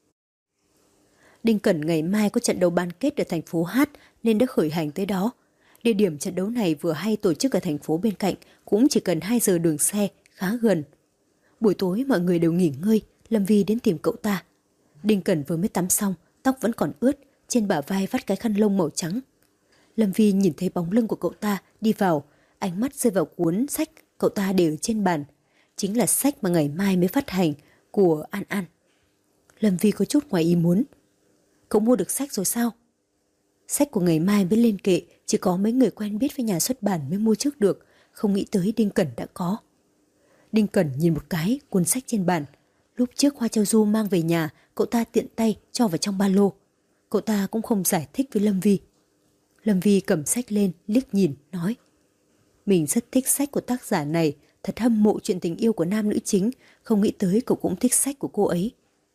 Đinh Cẩn ngày mai có trận đấu bán kết ở thành phố Hát nên đã khởi hành tới đó. Địa điểm trận đấu này vừa hay tổ chức ở thành phố bên cạnh, cũng chỉ cần hai giờ đường xe, khá gần. Buổi tối mọi người đều nghỉ ngơi, Lâm Vi đến tìm cậu ta. Đinh Cẩn vừa mới tắm xong, tóc vẫn còn ướt, trên bả vai vắt cái khăn lông màu trắng. Lâm Vi nhìn thấy bóng lưng của cậu ta đi vào, ánh mắt rơi vào cuốn sách cậu ta để ở trên bàn. Chính là sách mà ngày mai mới phát hành của An An. Lâm Vi có chút ngoài ý muốn. Cậu mua được sách rồi sao? Sách của ngày mai mới lên kệ, chỉ có mấy người quen biết với nhà xuất bản mới mua trước được, không nghĩ tới Đinh Cẩn đã có. Đinh Cẩn nhìn một cái cuốn sách trên bàn. Lúc trước Hoa Châu Du mang về nhà, cậu ta tiện tay cho vào trong ba lô. Cậu ta cũng không giải thích với Lâm Vi. Lâm Vi cầm sách lên, liếc nhìn, nói: mình rất thích sách của tác giả này, thật hâm mộ chuyện tình yêu của nam nữ chính, không nghĩ tới cậu cũng thích sách của cô ấy.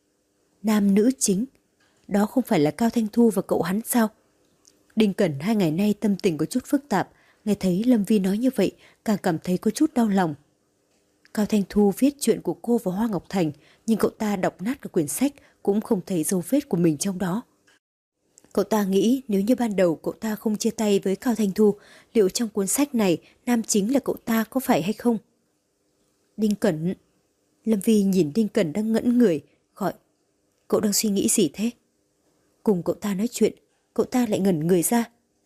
Nam nữ chính? Đó không phải là Cao Thanh Thu và cậu hắn sao? Đinh Cẩn hai ngày nay tâm tình có chút phức tạp, nghe thấy Lâm Vi nói như vậy, càng cảm thấy có chút đau lòng. Cao Thanh Thu viết chuyện của cô và Hoa Ngọc Thành, nhưng cậu ta đọc nát cả quyển sách cũng không thấy dấu vết của mình trong đó. Cậu ta nghĩ nếu như ban đầu cậu ta không chia tay với Cao Thanh Thu, liệu trong cuốn sách này nam chính là cậu ta có phải hay không? Đinh Cẩn. Lâm Vi nhìn Đinh Cẩn đang ngẩn người, gọi: cậu đang suy nghĩ gì thế? Cùng cậu ta nói chuyện, cậu ta lại ngẩn người ra.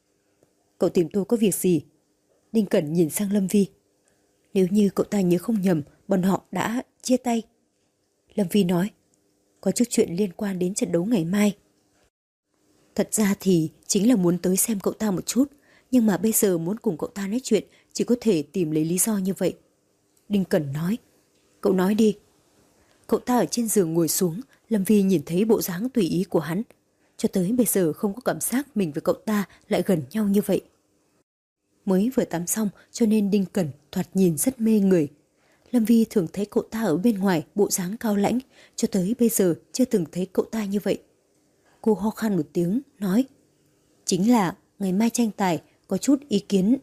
Cậu tìm tôi có việc gì? Đinh Cẩn nhìn sang Lâm Vi. Nếu như cậu ta nhớ không nhầm, bọn họ đã chia tay. Lâm Vi nói: có chút chuyện liên quan đến trận đấu ngày mai. Thật ra thì chính là muốn tới xem cậu ta một chút, nhưng mà bây giờ muốn cùng cậu ta nói chuyện chỉ có thể tìm lấy lý do như vậy. Đinh Cẩn nói: cậu nói đi. Cậu ta ở trên giường ngồi xuống, Lâm Vi nhìn thấy bộ dáng tùy ý của hắn. Cho tới bây giờ không có cảm giác mình với cậu ta lại gần nhau như vậy. Mới vừa tắm xong cho nên Đinh Cẩn thoạt nhìn rất mê người. Lâm Vi thường thấy cậu ta ở bên ngoài bộ dáng cao lãnh, cho tới bây giờ chưa từng thấy cậu ta như vậy. Cô ho khan một tiếng, nói: chính là ngày mai tranh tài, có chút ý kiến.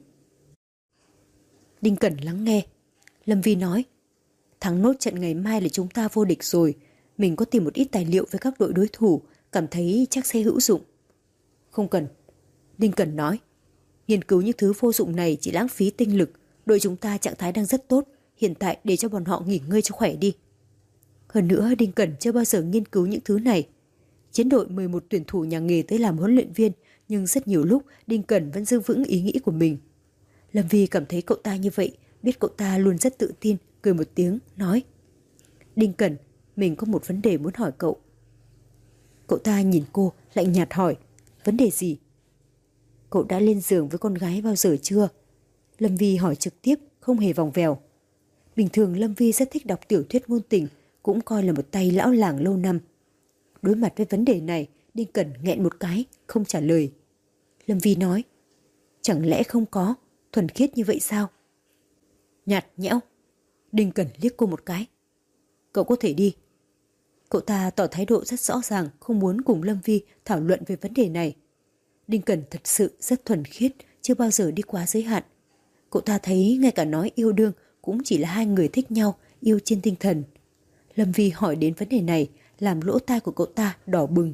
Đinh Cẩn lắng nghe. Lâm Vi nói: thắng nốt trận ngày mai là chúng ta vô địch rồi. Mình có tìm một ít tài liệu với các đội đối thủ, cảm thấy chắc sẽ hữu dụng. Không cần. Đinh Cẩn nói: nghiên cứu những thứ vô dụng này chỉ lãng phí tinh lực. Đội chúng ta trạng thái đang rất tốt, hiện tại để cho bọn họ nghỉ ngơi cho khỏe đi. Hơn nữa Đinh Cẩn chưa bao giờ nghiên cứu những thứ này. Chiến đội mời một tuyển thủ nhà nghề tới làm huấn luyện viên, nhưng rất nhiều lúc Đinh Cẩn vẫn giữ vững ý nghĩ của mình. Lâm Vi cảm thấy cậu ta như vậy, biết cậu ta luôn rất tự tin, cười một tiếng, nói: Đinh Cẩn, mình có một vấn đề muốn hỏi cậu. Cậu ta nhìn cô, lạnh nhạt hỏi: vấn đề gì? Cậu đã lên giường với con gái bao giờ chưa? Lâm Vi hỏi trực tiếp, không hề vòng vèo. Bình thường Lâm Vi rất thích đọc tiểu thuyết ngôn tình, cũng coi là một tay lão làng lâu năm. Đối mặt với vấn đề này, Đinh Cẩn nghẹn một cái, không trả lời. Lâm Vi nói: chẳng lẽ không có, thuần khiết như vậy sao? Nhạt nhẽo. Đinh Cẩn liếc cô một cái. Cậu có thể đi. Cậu ta tỏ thái độ rất rõ ràng, không muốn cùng Lâm Vi thảo luận về vấn đề này. Đinh Cẩn thật sự rất thuần khiết, chưa bao giờ đi quá giới hạn. Cậu ta thấy ngay cả nói yêu đương cũng chỉ là hai người thích nhau, yêu trên tinh thần. Lâm Vi hỏi đến vấn đề này, làm lỗ tai của cậu ta đỏ bừng.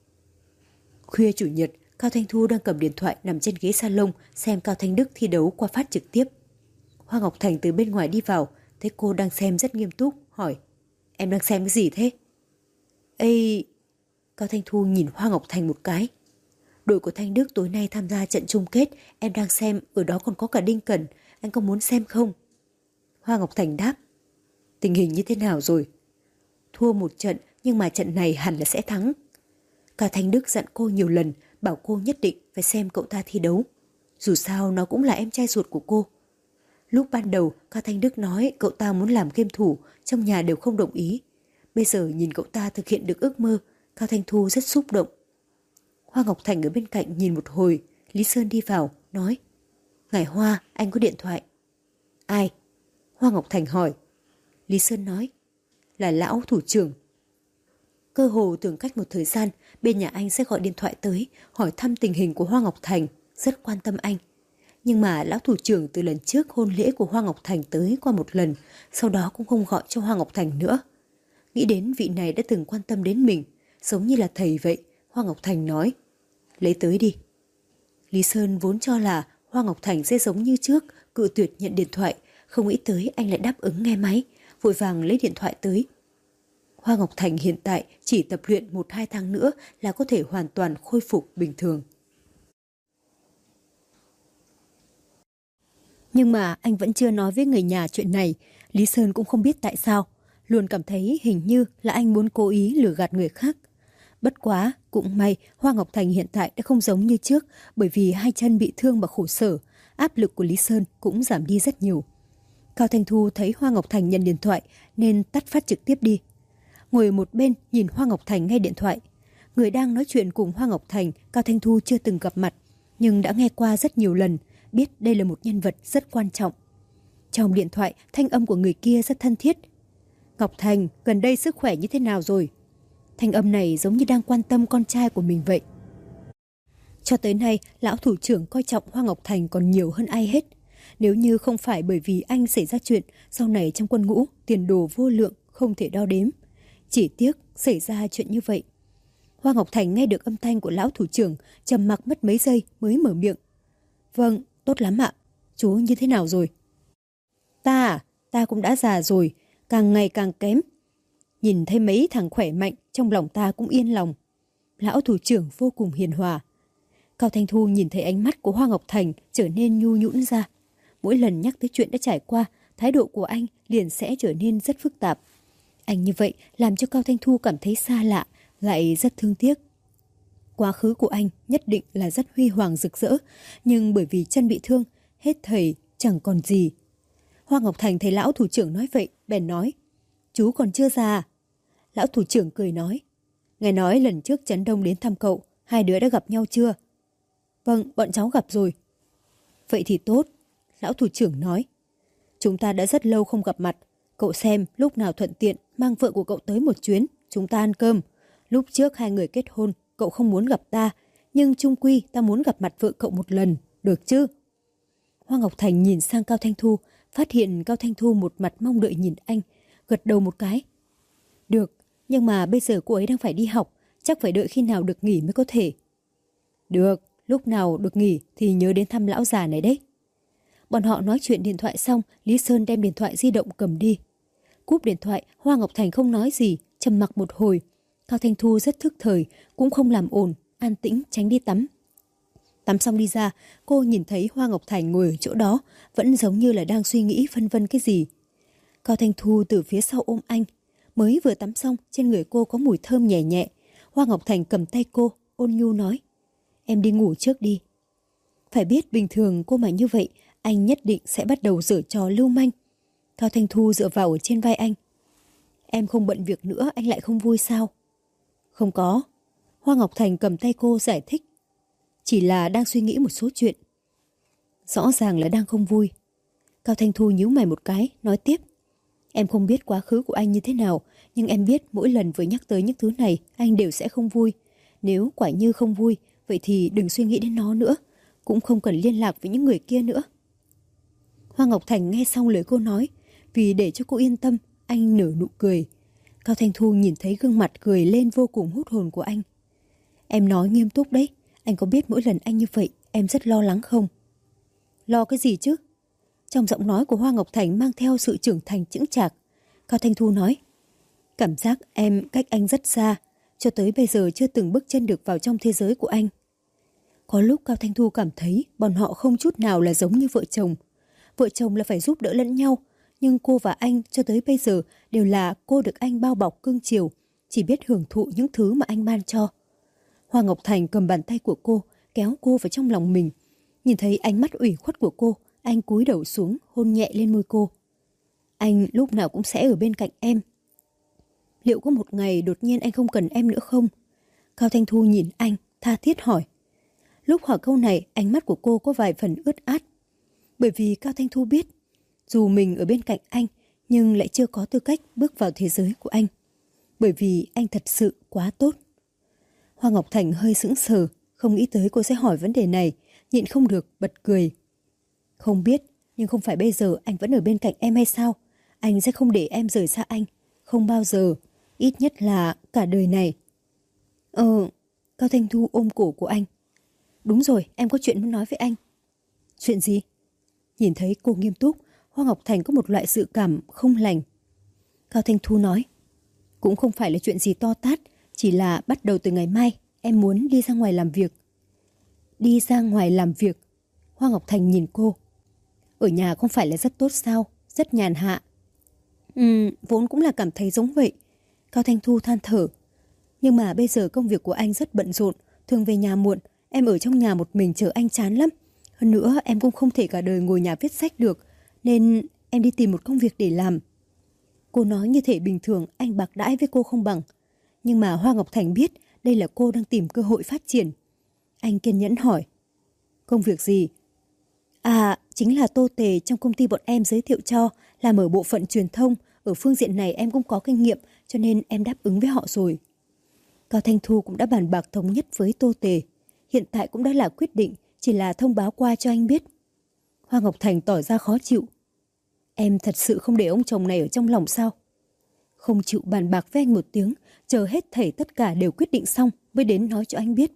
Khuya chủ nhật, Cao Thanh Thu đang cầm điện thoại nằm trên ghế salon xem Cao Thanh Đức thi đấu qua phát trực tiếp. Hoa Ngọc Thành từ bên ngoài đi vào, thấy cô đang xem rất nghiêm túc, hỏi: em đang xem cái gì thế? Ê... Cao Thanh Thu nhìn Hoa Ngọc Thành một cái. Đội của Thanh Đức tối nay tham gia trận chung kết, em đang xem, ở đó còn có cả Đinh Cẩn, anh có muốn xem không? Hoa Ngọc Thành đáp: tình hình như thế nào rồi? Thua một trận, nhưng mà trận này hẳn là sẽ thắng. Cả Thanh Đức dặn cô nhiều lần, bảo cô nhất định phải xem cậu ta thi đấu. Dù sao nó cũng là em trai ruột của cô. Lúc ban đầu, Cao Thanh Đức nói cậu ta muốn làm game thủ, trong nhà đều không đồng ý. Bây giờ nhìn cậu ta thực hiện được ước mơ, Cao Thanh Thu rất xúc động. Hoa Ngọc Thành ở bên cạnh nhìn một hồi, Lý Sơn đi vào, nói: ngài Hoa, anh có điện thoại. Ai? Hoa Ngọc Thành hỏi. Lý Sơn nói: là lão thủ trưởng. Cơ hồ thường cách một thời gian, bên nhà anh sẽ gọi điện thoại tới, hỏi thăm tình hình của Hoa Ngọc Thành, rất quan tâm anh. Nhưng mà lão thủ trưởng từ lần trước hôn lễ của Hoa Ngọc Thành tới qua một lần, sau đó cũng không gọi cho Hoa Ngọc Thành nữa. Nghĩ đến vị này đã từng quan tâm đến mình, giống như là thầy vậy, Hoa Ngọc Thành nói, lấy tới đi. Lý Sơn vốn cho là Hoa Ngọc Thành sẽ giống như trước, cự tuyệt nhận điện thoại, không nghĩ tới anh lại đáp ứng nghe máy, vội vàng lấy điện thoại tới. Hoa Ngọc Thành hiện tại chỉ tập luyện một hai tháng nữa là có thể hoàn toàn khôi phục bình thường. Nhưng mà anh vẫn chưa nói với người nhà chuyện này, Lý Sơn cũng không biết tại sao, luôn cảm thấy hình như là anh muốn cố ý lừa gạt người khác. Bất quá, cũng may Hoa Ngọc Thành hiện tại đã không giống như trước, bởi vì hai chân bị thương và khổ sở, áp lực của Lý Sơn cũng giảm đi rất nhiều. Cao Thanh Thu thấy Hoa Ngọc Thành nhận điện thoại nên tắt phát trực tiếp đi. Ngồi ở một bên nhìn Hoa Ngọc Thành nghe điện thoại. Người đang nói chuyện cùng Hoa Ngọc Thành, Cao Thanh Thu chưa từng gặp mặt, nhưng đã nghe qua rất nhiều lần, biết đây là một nhân vật rất quan trọng. Trong điện thoại, thanh âm của người kia rất thân thiết. Ngọc Thành, gần đây sức khỏe như thế nào rồi? Thanh âm này giống như đang quan tâm con trai của mình vậy. Cho tới nay, lão thủ trưởng coi trọng Hoa Ngọc Thành còn nhiều hơn ai hết. Nếu như không phải bởi vì anh xảy ra chuyện, sau này trong quân ngũ, tiền đồ vô lượng, không thể đo đếm. Chỉ tiếc xảy ra chuyện như vậy. Hoa Ngọc Thành nghe được âm thanh của lão thủ trưởng, trầm mặc mất mấy giây mới mở miệng. Vâng, tốt lắm ạ. Chú như thế nào rồi? Ta à, ta cũng đã già rồi, càng ngày càng kém. Nhìn thấy mấy thằng khỏe mạnh, trong lòng ta cũng yên lòng. Lão thủ trưởng vô cùng hiền hòa. Cao Thanh Thu nhìn thấy ánh mắt của Hoa Ngọc Thành trở nên nhu nhũn ra. Mỗi lần nhắc tới chuyện đã trải qua, thái độ của anh liền sẽ trở nên rất phức tạp. Anh như vậy làm cho Cao Thanh Thu cảm thấy xa lạ, lại rất thương tiếc. Quá khứ của anh nhất định là rất huy hoàng rực rỡ, nhưng bởi vì chân bị thương, hết thầy chẳng còn gì. Hoa Ngọc Thành thấy lão thủ trưởng nói vậy, bèn nói, chú còn chưa già. Lão thủ trưởng cười nói, nghe nói lần trước Trấn Đông đến thăm cậu, hai đứa đã gặp nhau chưa? Vâng, bọn cháu gặp rồi. Vậy thì tốt, lão thủ trưởng nói. Chúng ta đã rất lâu không gặp mặt, cậu xem lúc nào thuận tiện mang vợ của cậu tới một chuyến, chúng ta ăn cơm. Lúc trước hai người kết hôn, cậu không muốn gặp ta, nhưng chung quy ta muốn gặp mặt vợ cậu một lần, được chứ? Hoa Ngọc Thành nhìn sang Cao Thanh Thu, phát hiện Cao Thanh Thu một mặt mong đợi nhìn anh, gật đầu một cái. Được, nhưng mà bây giờ cô ấy đang phải đi học, chắc phải đợi khi nào được nghỉ mới có thể. Được, lúc nào được nghỉ thì nhớ đến thăm lão già này đấy. Bọn họ nói chuyện điện thoại xong, Lý Sơn đem điện thoại di động cầm đi. Cúp điện thoại, Hoa Ngọc Thành không nói gì, trầm mặc một hồi. Cao Thanh Thu rất thức thời, cũng không làm ồn, an tĩnh tránh đi tắm. Tắm xong đi ra, cô nhìn thấy Hoa Ngọc Thành ngồi ở chỗ đó, vẫn giống như là đang suy nghĩ phân vân cái gì. Cao Thanh Thu từ phía sau ôm anh. Mới vừa tắm xong, trên người cô có mùi thơm nhẹ nhẹ. Hoa Ngọc Thành cầm tay cô, ôn nhu nói, em đi ngủ trước đi. Phải biết bình thường cô mà như vậy, anh nhất định sẽ bắt đầu giở trò lưu manh. Cao Thanh Thu dựa vào ở trên vai anh. Em không bận việc nữa, anh lại không vui sao? Không có. Hoa Ngọc Thành cầm tay cô giải thích. Chỉ là đang suy nghĩ một số chuyện. Rõ ràng là đang không vui. Cao Thanh Thu nhíu mày một cái, nói tiếp. Em không biết quá khứ của anh như thế nào, nhưng em biết mỗi lần vừa nhắc tới những thứ này, anh đều sẽ không vui. Nếu quả như không vui, vậy thì đừng suy nghĩ đến nó nữa, cũng không cần liên lạc với những người kia nữa. Hoa Ngọc Thành nghe xong lời cô nói, vì để cho cô yên tâm, anh nở nụ cười. Cao Thanh Thu nhìn thấy gương mặt cười lên vô cùng hút hồn của anh. Em nói nghiêm túc đấy, anh có biết mỗi lần anh như vậy, em rất lo lắng không? Lo cái gì chứ? Trong giọng nói của Hoa Ngọc Thành mang theo sự trưởng thành chững chạc. Cao Thanh Thu nói, cảm giác em cách anh rất xa, cho tới bây giờ chưa từng bước chân được vào trong thế giới của anh. Có lúc Cao Thanh Thu cảm thấy bọn họ không chút nào là giống như vợ chồng. Vợ chồng là phải giúp đỡ lẫn nhau, nhưng cô và anh cho tới bây giờ đều là cô được anh bao bọc cưng chiều, chỉ biết hưởng thụ những thứ mà anh ban cho. Hoa Ngọc Thành cầm bàn tay của cô, kéo cô vào trong lòng mình. Nhìn thấy ánh mắt ủy khuất của cô, anh cúi đầu xuống, hôn nhẹ lên môi cô. Anh lúc nào cũng sẽ ở bên cạnh em. Liệu có một ngày đột nhiên anh không cần em nữa không? Cao Thanh Thu nhìn anh, tha thiết hỏi. Lúc hỏi câu này, ánh mắt của cô có vài phần ướt át. Bởi vì Cao Thanh Thu biết, dù mình ở bên cạnh anh, nhưng lại chưa có tư cách bước vào thế giới của anh. Bởi vì anh thật sự quá tốt. Hoa Ngọc Thành hơi sững sờ, không nghĩ tới cô sẽ hỏi vấn đề này, nhịn không được bật cười. Không biết, nhưng không phải bây giờ anh vẫn ở bên cạnh em hay sao? Anh sẽ không để em rời xa anh. Không bao giờ, ít nhất là cả đời này. Ờ, Cao Thanh Thu ôm cổ của anh. Đúng rồi, em có chuyện muốn nói với anh. Chuyện gì? Nhìn thấy cô nghiêm túc, Hoa Ngọc Thành có một loại dự cảm không lành. Cao Thanh Thu nói, cũng không phải là chuyện gì to tát, chỉ là bắt đầu từ ngày mai em muốn đi ra ngoài làm việc. Đi ra ngoài làm việc? Hoa Ngọc Thành nhìn cô. Ở nhà không phải là rất tốt sao? Rất nhàn hạ. Ừ, vốn cũng là cảm thấy giống vậy. Cao Thanh Thu than thở. Nhưng mà bây giờ công việc của anh rất bận rộn, thường về nhà muộn, em ở trong nhà một mình chờ anh chán lắm. Hơn nữa em cũng không thể cả đời ngồi nhà viết sách được, nên em đi tìm một công việc để làm. Cô nói như thể bình thường anh bạc đãi với cô không bằng. Nhưng mà Hoa Ngọc Thành biết đây là cô đang tìm cơ hội phát triển. Anh kiên nhẫn hỏi. Công việc gì? À, chính là Tô Tề trong công ty bọn em giới thiệu cho, làm ở bộ phận truyền thông. Ở phương diện này em cũng có kinh nghiệm, cho nên em đáp ứng với họ rồi. Cao Thanh Thu cũng đã bàn bạc thống nhất với Tô Tề. Hiện tại cũng đã là quyết định, chỉ là thông báo qua cho anh biết. Hoa Ngọc Thành tỏ ra khó chịu. Em thật sự không để ông chồng này ở trong lòng sao? Không chịu bàn bạc với anh một tiếng, chờ hết thảy tất cả đều quyết định xong mới đến nói cho anh biết.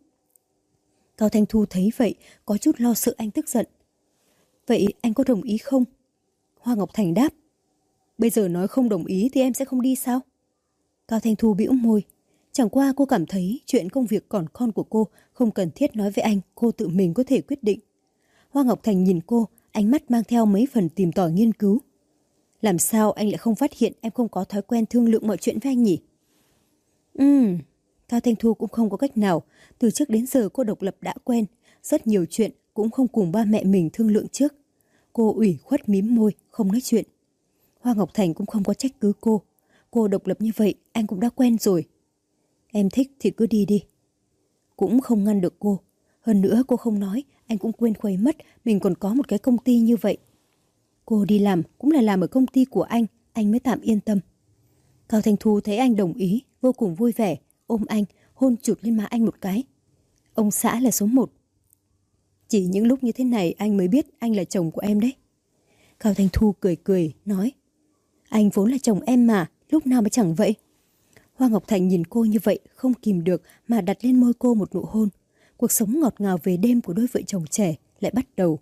Cao Thanh Thu thấy vậy, có chút lo sợ anh tức giận. Vậy anh có đồng ý không? Hoa Ngọc Thành đáp. Bây giờ nói không đồng ý thì em sẽ không đi sao? Cao Thanh Thu bĩu môi. Chẳng qua cô cảm thấy chuyện công việc còn con của cô không cần thiết nói với anh, cô tự mình có thể quyết định. Hoa Ngọc Thành nhìn cô, ánh mắt mang theo mấy phần tìm tòi nghiên cứu. Làm sao anh lại không phát hiện em không có thói quen thương lượng mọi chuyện với anh nhỉ? Ừm, Cao Thanh Thu cũng không có cách nào. Từ trước đến giờ cô độc lập đã quen, rất nhiều chuyện cũng không cùng ba mẹ mình thương lượng trước. Cô ủy khuất mím môi, không nói chuyện. Hoa Ngọc Thành cũng không có trách cứ cô. Cô độc lập như vậy, anh cũng đã quen rồi. Em thích thì cứ đi đi. Cũng không ngăn được cô. Hơn nữa cô không nói, anh cũng quên khuấy mất mình còn có một cái công ty như vậy. Cô đi làm cũng là làm ở công ty của anh, anh mới tạm yên tâm. Cao Thanh Thu thấy anh đồng ý, vô cùng vui vẻ, ôm anh, hôn chụt lên má anh một cái. Ông xã là số một. Chỉ những lúc như thế này anh mới biết anh là chồng của em đấy. Cao Thanh Thu cười cười, nói. Anh vốn là chồng em mà, lúc nào mà chẳng vậy. Hoa Ngọc Thành nhìn cô như vậy, không kìm được mà đặt lên môi cô một nụ hôn. Cuộc sống ngọt ngào về đêm của đôi vợ chồng trẻ lại bắt đầu.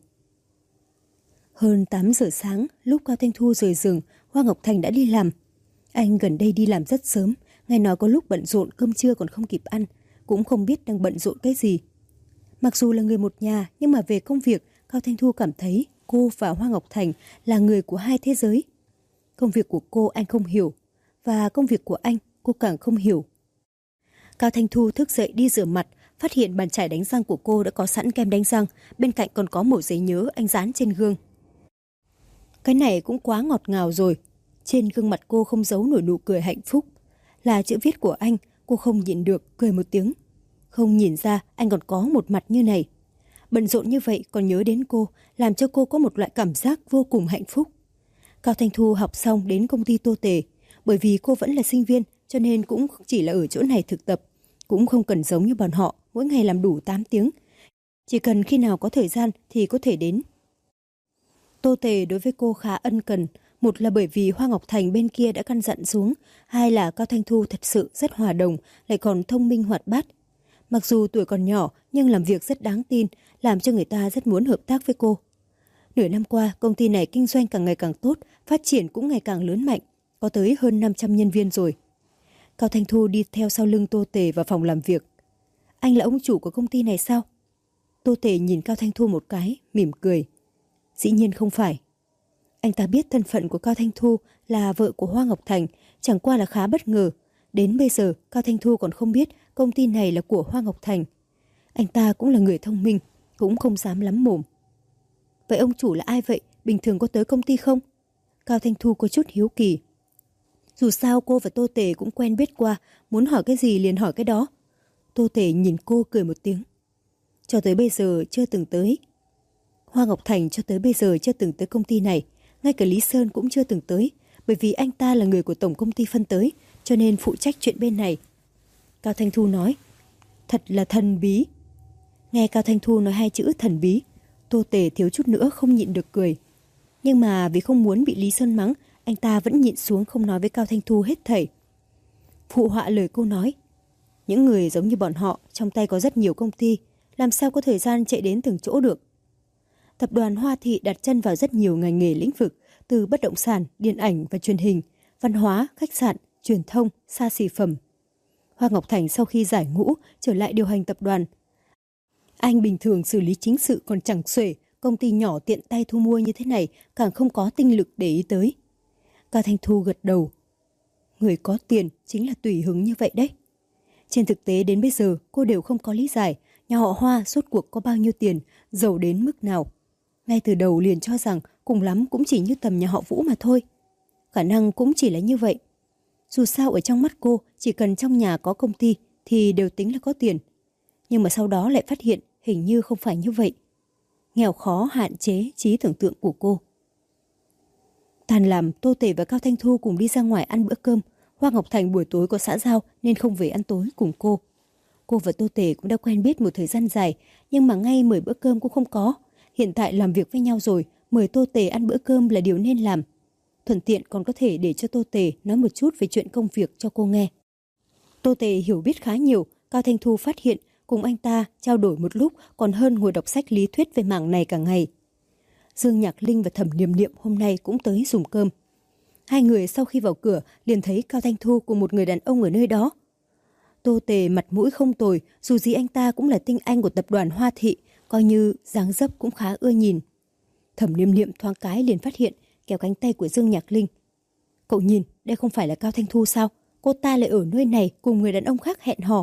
Hơn tám giờ sáng, lúc Cao Thanh Thu rời giường, Hoa Ngọc Thành đã đi làm. Anh gần đây đi làm rất sớm, ngày nói có lúc bận rộn cơm trưa còn không kịp ăn, cũng không biết đang bận rộn cái gì. Mặc dù là người một nhà, nhưng mà về công việc, Cao Thanh Thu cảm thấy cô và Hoa Ngọc Thành là người của hai thế giới. Công việc của cô anh không hiểu, và công việc của anh cô càng không hiểu. Cao Thanh Thu thức dậy đi rửa mặt, phát hiện bàn chải đánh răng của cô đã có sẵn kem đánh răng, bên cạnh còn có một giấy nhớ anh dán trên gương. Cái này cũng quá ngọt ngào rồi. Trên gương mặt cô không giấu nổi nụ cười hạnh phúc. Là chữ viết của anh, cô không nhịn được, cười một tiếng. Không nhìn ra anh còn có một mặt như này. Bận rộn như vậy còn nhớ đến cô, làm cho cô có một loại cảm giác vô cùng hạnh phúc. Cao Thanh Thu học xong đến công ty Tô Tề. Bởi vì cô vẫn là sinh viên, cho nên cũng chỉ là ở chỗ này thực tập. Cũng không cần giống như bọn họ, mỗi ngày làm đủ tám tiếng. Chỉ cần khi nào có thời gian thì có thể đến. Tô Tề đối với cô khá ân cần. Một là bởi vì Hoa Ngọc Thành bên kia đã căn dặn xuống. Hai là Cao Thanh Thu thật sự rất hòa đồng, lại còn thông minh hoạt bát. Mặc dù tuổi còn nhỏ nhưng làm việc rất đáng tin, làm cho người ta rất muốn hợp tác với cô. Nửa năm qua, công ty này kinh doanh càng ngày càng tốt, phát triển cũng ngày càng lớn mạnh, có tới hơn năm trăm nhân viên rồi. Cao Thanh Thu đi theo sau lưng Tô Tề vào phòng làm việc. Anh là ông chủ của công ty này sao? Tô Tề nhìn Cao Thanh Thu một cái, mỉm cười. Dĩ nhiên không phải. Anh ta biết thân phận của Cao Thanh Thu là vợ của Hoa Ngọc Thành, chẳng qua là khá bất ngờ. Đến bây giờ, Cao Thanh Thu còn không biết công ty này là của Hoa Ngọc Thành. Anh ta cũng là người thông minh, cũng không dám lắm mồm. Vậy ông chủ là ai vậy? Bình thường có tới công ty không? Cao Thanh Thu có chút hiếu kỳ. Dù sao cô và Tô Tề cũng quen biết qua, muốn hỏi cái gì liền hỏi cái đó. Tô Tề nhìn cô cười một tiếng. Cho tới bây giờ chưa từng tới. Hoa Ngọc Thành cho tới bây giờ chưa từng tới công ty này, ngay cả Lý Sơn cũng chưa từng tới, bởi vì anh ta là người của tổng công ty phân tới, cho nên phụ trách chuyện bên này. Cao Thanh Thu nói, thật là thần bí. Nghe Cao Thanh Thu nói hai chữ thần bí, Tô Tề thiếu chút nữa không nhịn được cười. Nhưng mà vì không muốn bị Lý Sơn mắng, anh ta vẫn nhịn xuống không nói với Cao Thanh Thu hết thảy. Phụ họa lời cô nói, những người giống như bọn họ trong tay có rất nhiều công ty, làm sao có thời gian chạy đến từng chỗ được. Tập đoàn Hoa Thị đặt chân vào rất nhiều ngành nghề lĩnh vực, từ bất động sản, điện ảnh và truyền hình, văn hóa, khách sạn, truyền thông, xa xỉ phẩm. Hoa Ngọc Thành sau khi giải ngũ trở lại điều hành tập đoàn. Anh bình thường xử lý chính sự còn chẳng xuể, công ty nhỏ tiện tay thu mua như thế này càng không có tinh lực để ý tới. Cao Thanh Thu gật đầu. Người có tiền chính là tùy hứng như vậy đấy. Trên thực tế đến bây giờ cô đều không có lý giải nhà họ Hoa rốt cuộc có bao nhiêu tiền, giàu đến mức nào. Ngay từ đầu liền cho rằng cùng lắm cũng chỉ như tầm nhà họ Vũ mà thôi. Khả năng cũng chỉ là như vậy. Dù sao ở trong mắt cô, chỉ cần trong nhà có công ty thì đều tính là có tiền. Nhưng mà sau đó lại phát hiện hình như không phải như vậy. Nghèo khó hạn chế trí tưởng tượng của cô. Tàn làm, Tô Tề và Cao Thanh Thu cùng đi ra ngoài ăn bữa cơm. Hoa Ngọc Thành buổi tối có xã giao nên không về ăn tối cùng cô. Cô và Tô Tề cũng đã quen biết một thời gian dài, nhưng mà ngay mời bữa cơm cũng không có. Hiện tại làm việc với nhau rồi, mời Tô Tề ăn bữa cơm là điều nên làm. Thuận tiện còn có thể để cho Tô Tề nói một chút về chuyện công việc cho cô nghe. Tô Tề hiểu biết khá nhiều, Cao Thanh Thu phát hiện cùng anh ta trao đổi một lúc còn hơn ngồi đọc sách lý thuyết về mảng này cả ngày. Dương Nhạc Linh và Thẩm Niệm Niệm hôm nay cũng tới dùng cơm. Hai người sau khi vào cửa liền thấy Cao Thanh Thu cùng một người đàn ông ở nơi đó. Tô Tề mặt mũi không tồi, dù gì anh ta cũng là tinh anh của tập đoàn Hoa Thị, coi như dáng dấp cũng khá ưa nhìn. Thẩm Niệm Niệm thoáng cái liền phát hiện, kéo cánh tay của Dương Nhạc Linh. Cậu nhìn, đây không phải là Cao Thanh Thu sao? Cô ta lại ở nơi này cùng người đàn ông khác hẹn hò.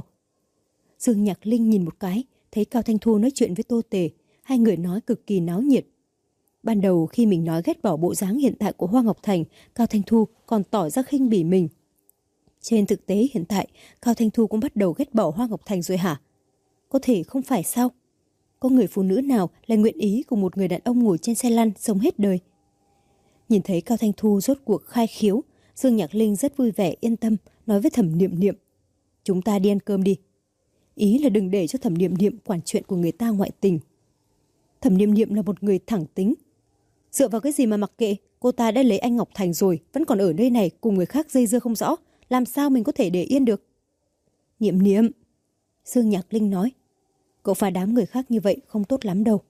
Dương Nhạc Linh nhìn một cái, thấy Cao Thanh Thu nói chuyện với Tô Tề, hai người nói cực kỳ náo nhiệt. Ban đầu khi mình nói ghét bỏ bộ dáng hiện tại của Hoa Ngọc Thành, Cao Thanh Thu còn tỏ ra khinh bỉ mình. Trên thực tế hiện tại, Cao Thanh Thu cũng bắt đầu ghét bỏ Hoa Ngọc Thành rồi hả? Có thể không phải sao? Có người phụ nữ nào lại nguyện ý cùng một người đàn ông ngồi trên xe lăn sống hết đời? Nhìn thấy Cao Thanh Thu rốt cuộc khai khiếu, Dương Nhạc Linh rất vui vẻ yên tâm, nói với Thẩm Niệm Niệm. Chúng ta đi ăn cơm đi. Ý là đừng để cho Thẩm Niệm Niệm quản chuyện của người ta ngoại tình. Thẩm Niệm Niệm là một người thẳng tính. Dựa vào cái gì mà mặc kệ, cô ta đã lấy anh Ngọc Thành rồi, vẫn còn ở nơi này cùng người khác dây dưa không rõ, làm sao mình có thể để yên được? Niệm Niệm, Dương Nhạc Linh nói, cậu phá đám người khác như vậy không tốt lắm đâu.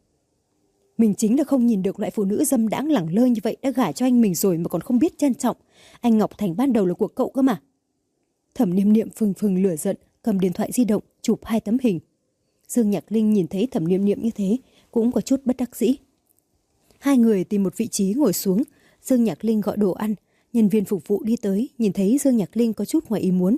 Mình chính là không nhìn được loại phụ nữ dâm đãng lẳng lơ như vậy đã gả cho anh mình rồi mà còn không biết trân trọng. Anh Ngọc Thành ban đầu là của cậu cơ mà. Thẩm Niệm Niệm phừng phừng lửa giận, cầm điện thoại di động chụp hai tấm hình. Dương Nhạc Linh nhìn thấy Thẩm Niệm Niệm như thế cũng có chút bất đắc dĩ. Hai người tìm một vị trí ngồi xuống. Dương Nhạc Linh gọi đồ ăn. Nhân viên phục vụ đi tới, nhìn thấy Dương Nhạc Linh có chút ngoài ý muốn.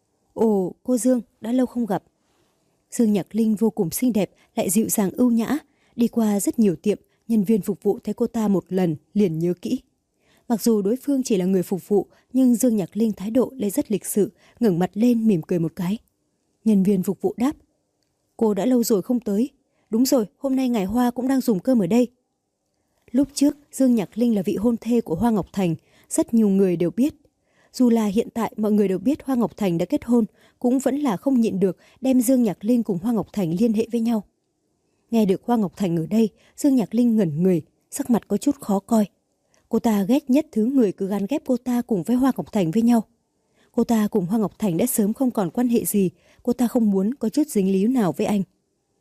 Ồ, cô Dương, đã lâu không gặp. Dương Nhạc Linh vô cùng xinh đẹp, lại dịu dàng ưu nhã. Đi qua rất nhiều tiệm, nhân viên phục vụ thấy cô ta một lần liền nhớ kỹ. Mặc dù đối phương chỉ là người phục vụ, nhưng Dương Nhạc Linh thái độ lại rất lịch sự, ngẩng mặt lên mỉm cười một cái. Nhân viên phục vụ đáp, cô đã lâu rồi không tới. Đúng rồi, hôm nay ngài Hoa cũng đang dùng cơm ở đây. Lúc trước, Dương Nhạc Linh là vị hôn thê của Hoa Ngọc Thành, rất nhiều người đều biết. Dù là hiện tại mọi người đều biết Hoa Ngọc Thành đã kết hôn, cũng vẫn là không nhịn được đem Dương Nhạc Linh cùng Hoa Ngọc Thành liên hệ với nhau. Nghe được Hoa Ngọc Thành ở đây, Dương Nhạc Linh ngẩn người, sắc mặt có chút khó coi. Cô ta ghét nhất thứ người cứ gán ghép cô ta cùng với Hoa Ngọc Thành với nhau. Cô ta cùng Hoa Ngọc Thành đã sớm không còn quan hệ gì, cô ta không muốn có chút dính líu nào với anh.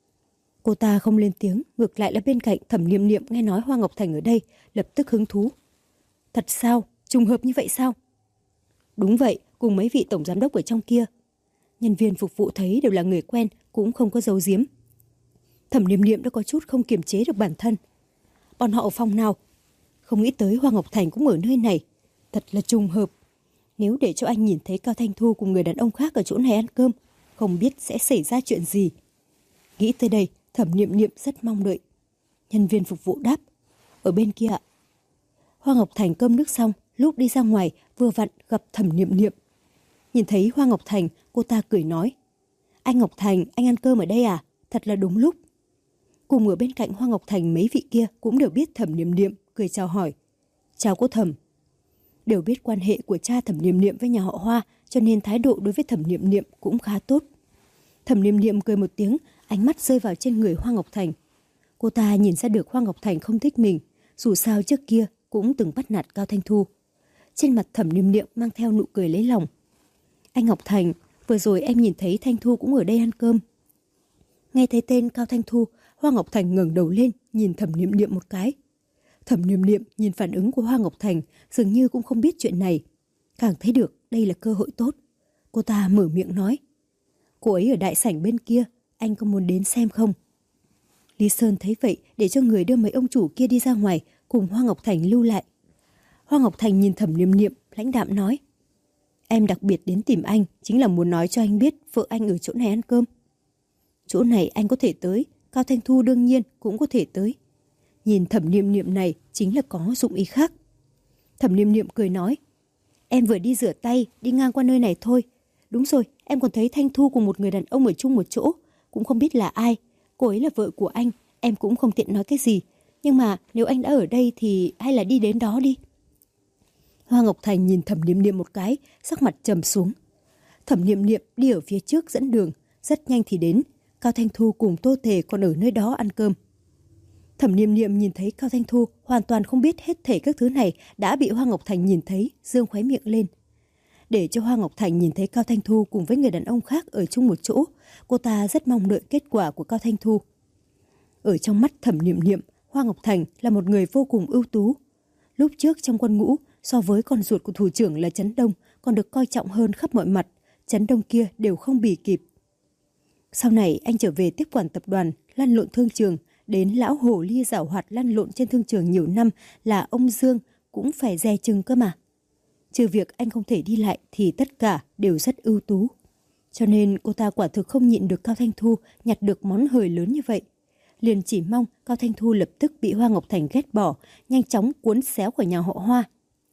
Cô ta không lên tiếng, ngược lại là bên cạnh Thẩm Niệm Niệm nghe nói Hoa Ngọc Thành ở đây, lập tức hứng thú. Thật sao? Trùng hợp như vậy sao? Đúng vậy, cùng mấy vị tổng giám đốc ở trong kia. Nhân viên phục vụ thấy đều là người quen, cũng không có giấu giếm. Thẩm Niệm Niệm đã có chút không kiềm chế được bản thân. Bọn họ ở phòng nào? Không nghĩ tới Hoa Ngọc Thành cũng ở nơi này. Thật là trùng hợp. Nếu để cho anh nhìn thấy Cao Thanh Thu cùng người đàn ông khác ở chỗ này ăn cơm, không biết sẽ xảy ra chuyện gì. Nghĩ tới đây, Thẩm Niệm Niệm rất mong đợi. Nhân viên phục vụ đáp, ở bên kia ạ. Hoa Ngọc Thành cơm nước xong, lúc đi ra ngoài vừa vặn gặp Thẩm Niệm Niệm. Nhìn thấy Hoa Ngọc Thành, cô ta cười nói, anh Ngọc Thành, anh ăn cơm ở đây à? Thật là đúng lúc. Cùng ở bên cạnh Hoa Ngọc Thành mấy vị kia cũng đều biết Thẩm Niệm Niệm, cười chào hỏi. Chào cô Thẩm. đều biết quan hệ của cha Thẩm Niệm Niệm với nhà họ Hoa, cho nên thái độ đối với Thẩm Niệm Niệm cũng khá tốt. Thẩm Niệm Niệm cười một tiếng, ánh mắt rơi vào trên người Hoa Ngọc Thành. Cô ta nhìn ra được Hoa Ngọc Thành không thích mình, dù sao trước kia cũng từng bắt nạt Cao Thanh Thu. Trên mặt Thẩm Niệm Niệm mang theo nụ cười lấy lòng. Anh Ngọc Thành, vừa rồi em nhìn thấy Thanh Thu cũng ở đây ăn cơm. Nghe thấy tên Cao Thanh Thu, Hoa Ngọc Thành ngẩng đầu lên, nhìn Thẩm Niệm Niệm một cái. Thẩm Niệm Niệm nhìn phản ứng của Hoa Ngọc Thành, dường như cũng không biết chuyện này. Càng thấy được đây là cơ hội tốt. Cô ta mở miệng nói. Cô ấy ở đại sảnh bên kia, anh có muốn đến xem không? Lý Sơn thấy vậy, để cho người đưa mấy ông chủ kia đi ra ngoài, cùng Hoa Ngọc Thành lưu lại. Hoa Ngọc Thành nhìn Thẩm Niệm Niệm, lãnh đạm nói. Em đặc biệt đến tìm anh, chính là muốn nói cho anh biết vợ anh ở chỗ này ăn cơm. Chỗ này anh có thể tới, Cao Thanh Thu đương nhiên cũng có thể tới. Nhìn Thẩm Niệm Niệm này chính là có dụng ý khác. Thẩm Niệm Niệm cười nói. Em vừa đi rửa tay, đi ngang qua nơi này thôi. Đúng rồi, em còn thấy Thanh Thu cùng một người đàn ông ở chung một chỗ, cũng không biết là ai. Cô ấy là vợ của anh, em cũng không tiện nói cái gì. Nhưng mà nếu anh đã ở đây thì hay là đi đến đó đi. Hoa Ngọc Thành nhìn Thẩm Niệm Niệm một cái, sắc mặt trầm xuống. Thẩm Niệm Niệm đi ở phía trước dẫn đường, rất nhanh thì đến. Cao Thanh Thu cùng Tô Tề còn ở nơi đó ăn cơm. Thẩm Niệm Niệm nhìn thấy Cao Thanh Thu, hoàn toàn không biết hết thảy các thứ này đã bị Hoa Ngọc Thành nhìn thấy, dương khóe miệng lên. Để cho Hoa Ngọc Thành nhìn thấy Cao Thanh Thu cùng với người đàn ông khác ở chung một chỗ, cô ta rất mong đợi kết quả của Cao Thanh Thu. Ở trong mắt Thẩm Niệm Niệm, Hoa Ngọc Thành là một người vô cùng ưu tú. Lúc trước trong quân ngũ, so với con ruột của thủ trưởng là Trấn Đông, còn được coi trọng hơn khắp mọi mặt, Trấn Đông kia đều không bì kịp. Sau này anh trở về tiếp quản tập đoàn, lăn lộn thương trường, đến lão hồ ly giảo hoạt lăn lộn trên thương trường nhiều năm là ông Dương cũng phải dè chừng cơ mà. Trừ việc anh không thể đi lại thì tất cả đều rất ưu tú. Cho nên cô ta quả thực không nhịn được Cao Thanh Thu nhặt được món hời lớn như vậy. Liền chỉ mong Cao Thanh Thu lập tức bị Hoa Ngọc Thành ghét bỏ, nhanh chóng cuốn xéo khỏi nhà họ Hoa.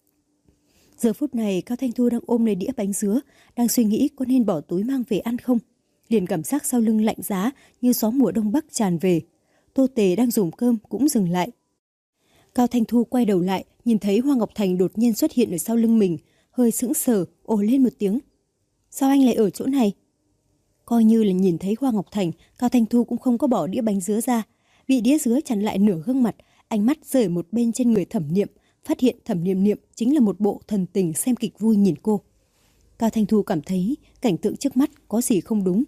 Giờ phút này Cao Thanh Thu đang ôm lấy đĩa bánh dứa, đang suy nghĩ có nên bỏ túi mang về ăn không. Liền cảm giác sau lưng lạnh giá như gió mùa đông bắc tràn về. Tô Tề đang dùng cơm cũng dừng lại. Cao Thanh Thu quay đầu lại, nhìn thấy Hoa Ngọc Thành đột nhiên xuất hiện ở sau lưng mình, hơi sững sờ, ồ lên một tiếng. Sao anh lại ở chỗ này? Coi như là nhìn thấy Hoa Ngọc Thành, Cao Thanh Thu cũng không có bỏ đĩa bánh dứa ra. Bị đĩa dứa chặn lại nửa gương mặt, ánh mắt rời một bên trên người Thẩm Niệm, phát hiện Thẩm Niệm Niệm chính là một bộ thần tình xem kịch vui nhìn cô. Cao Thanh Thu cảm thấy cảnh tượng trước mắt có gì không đúng.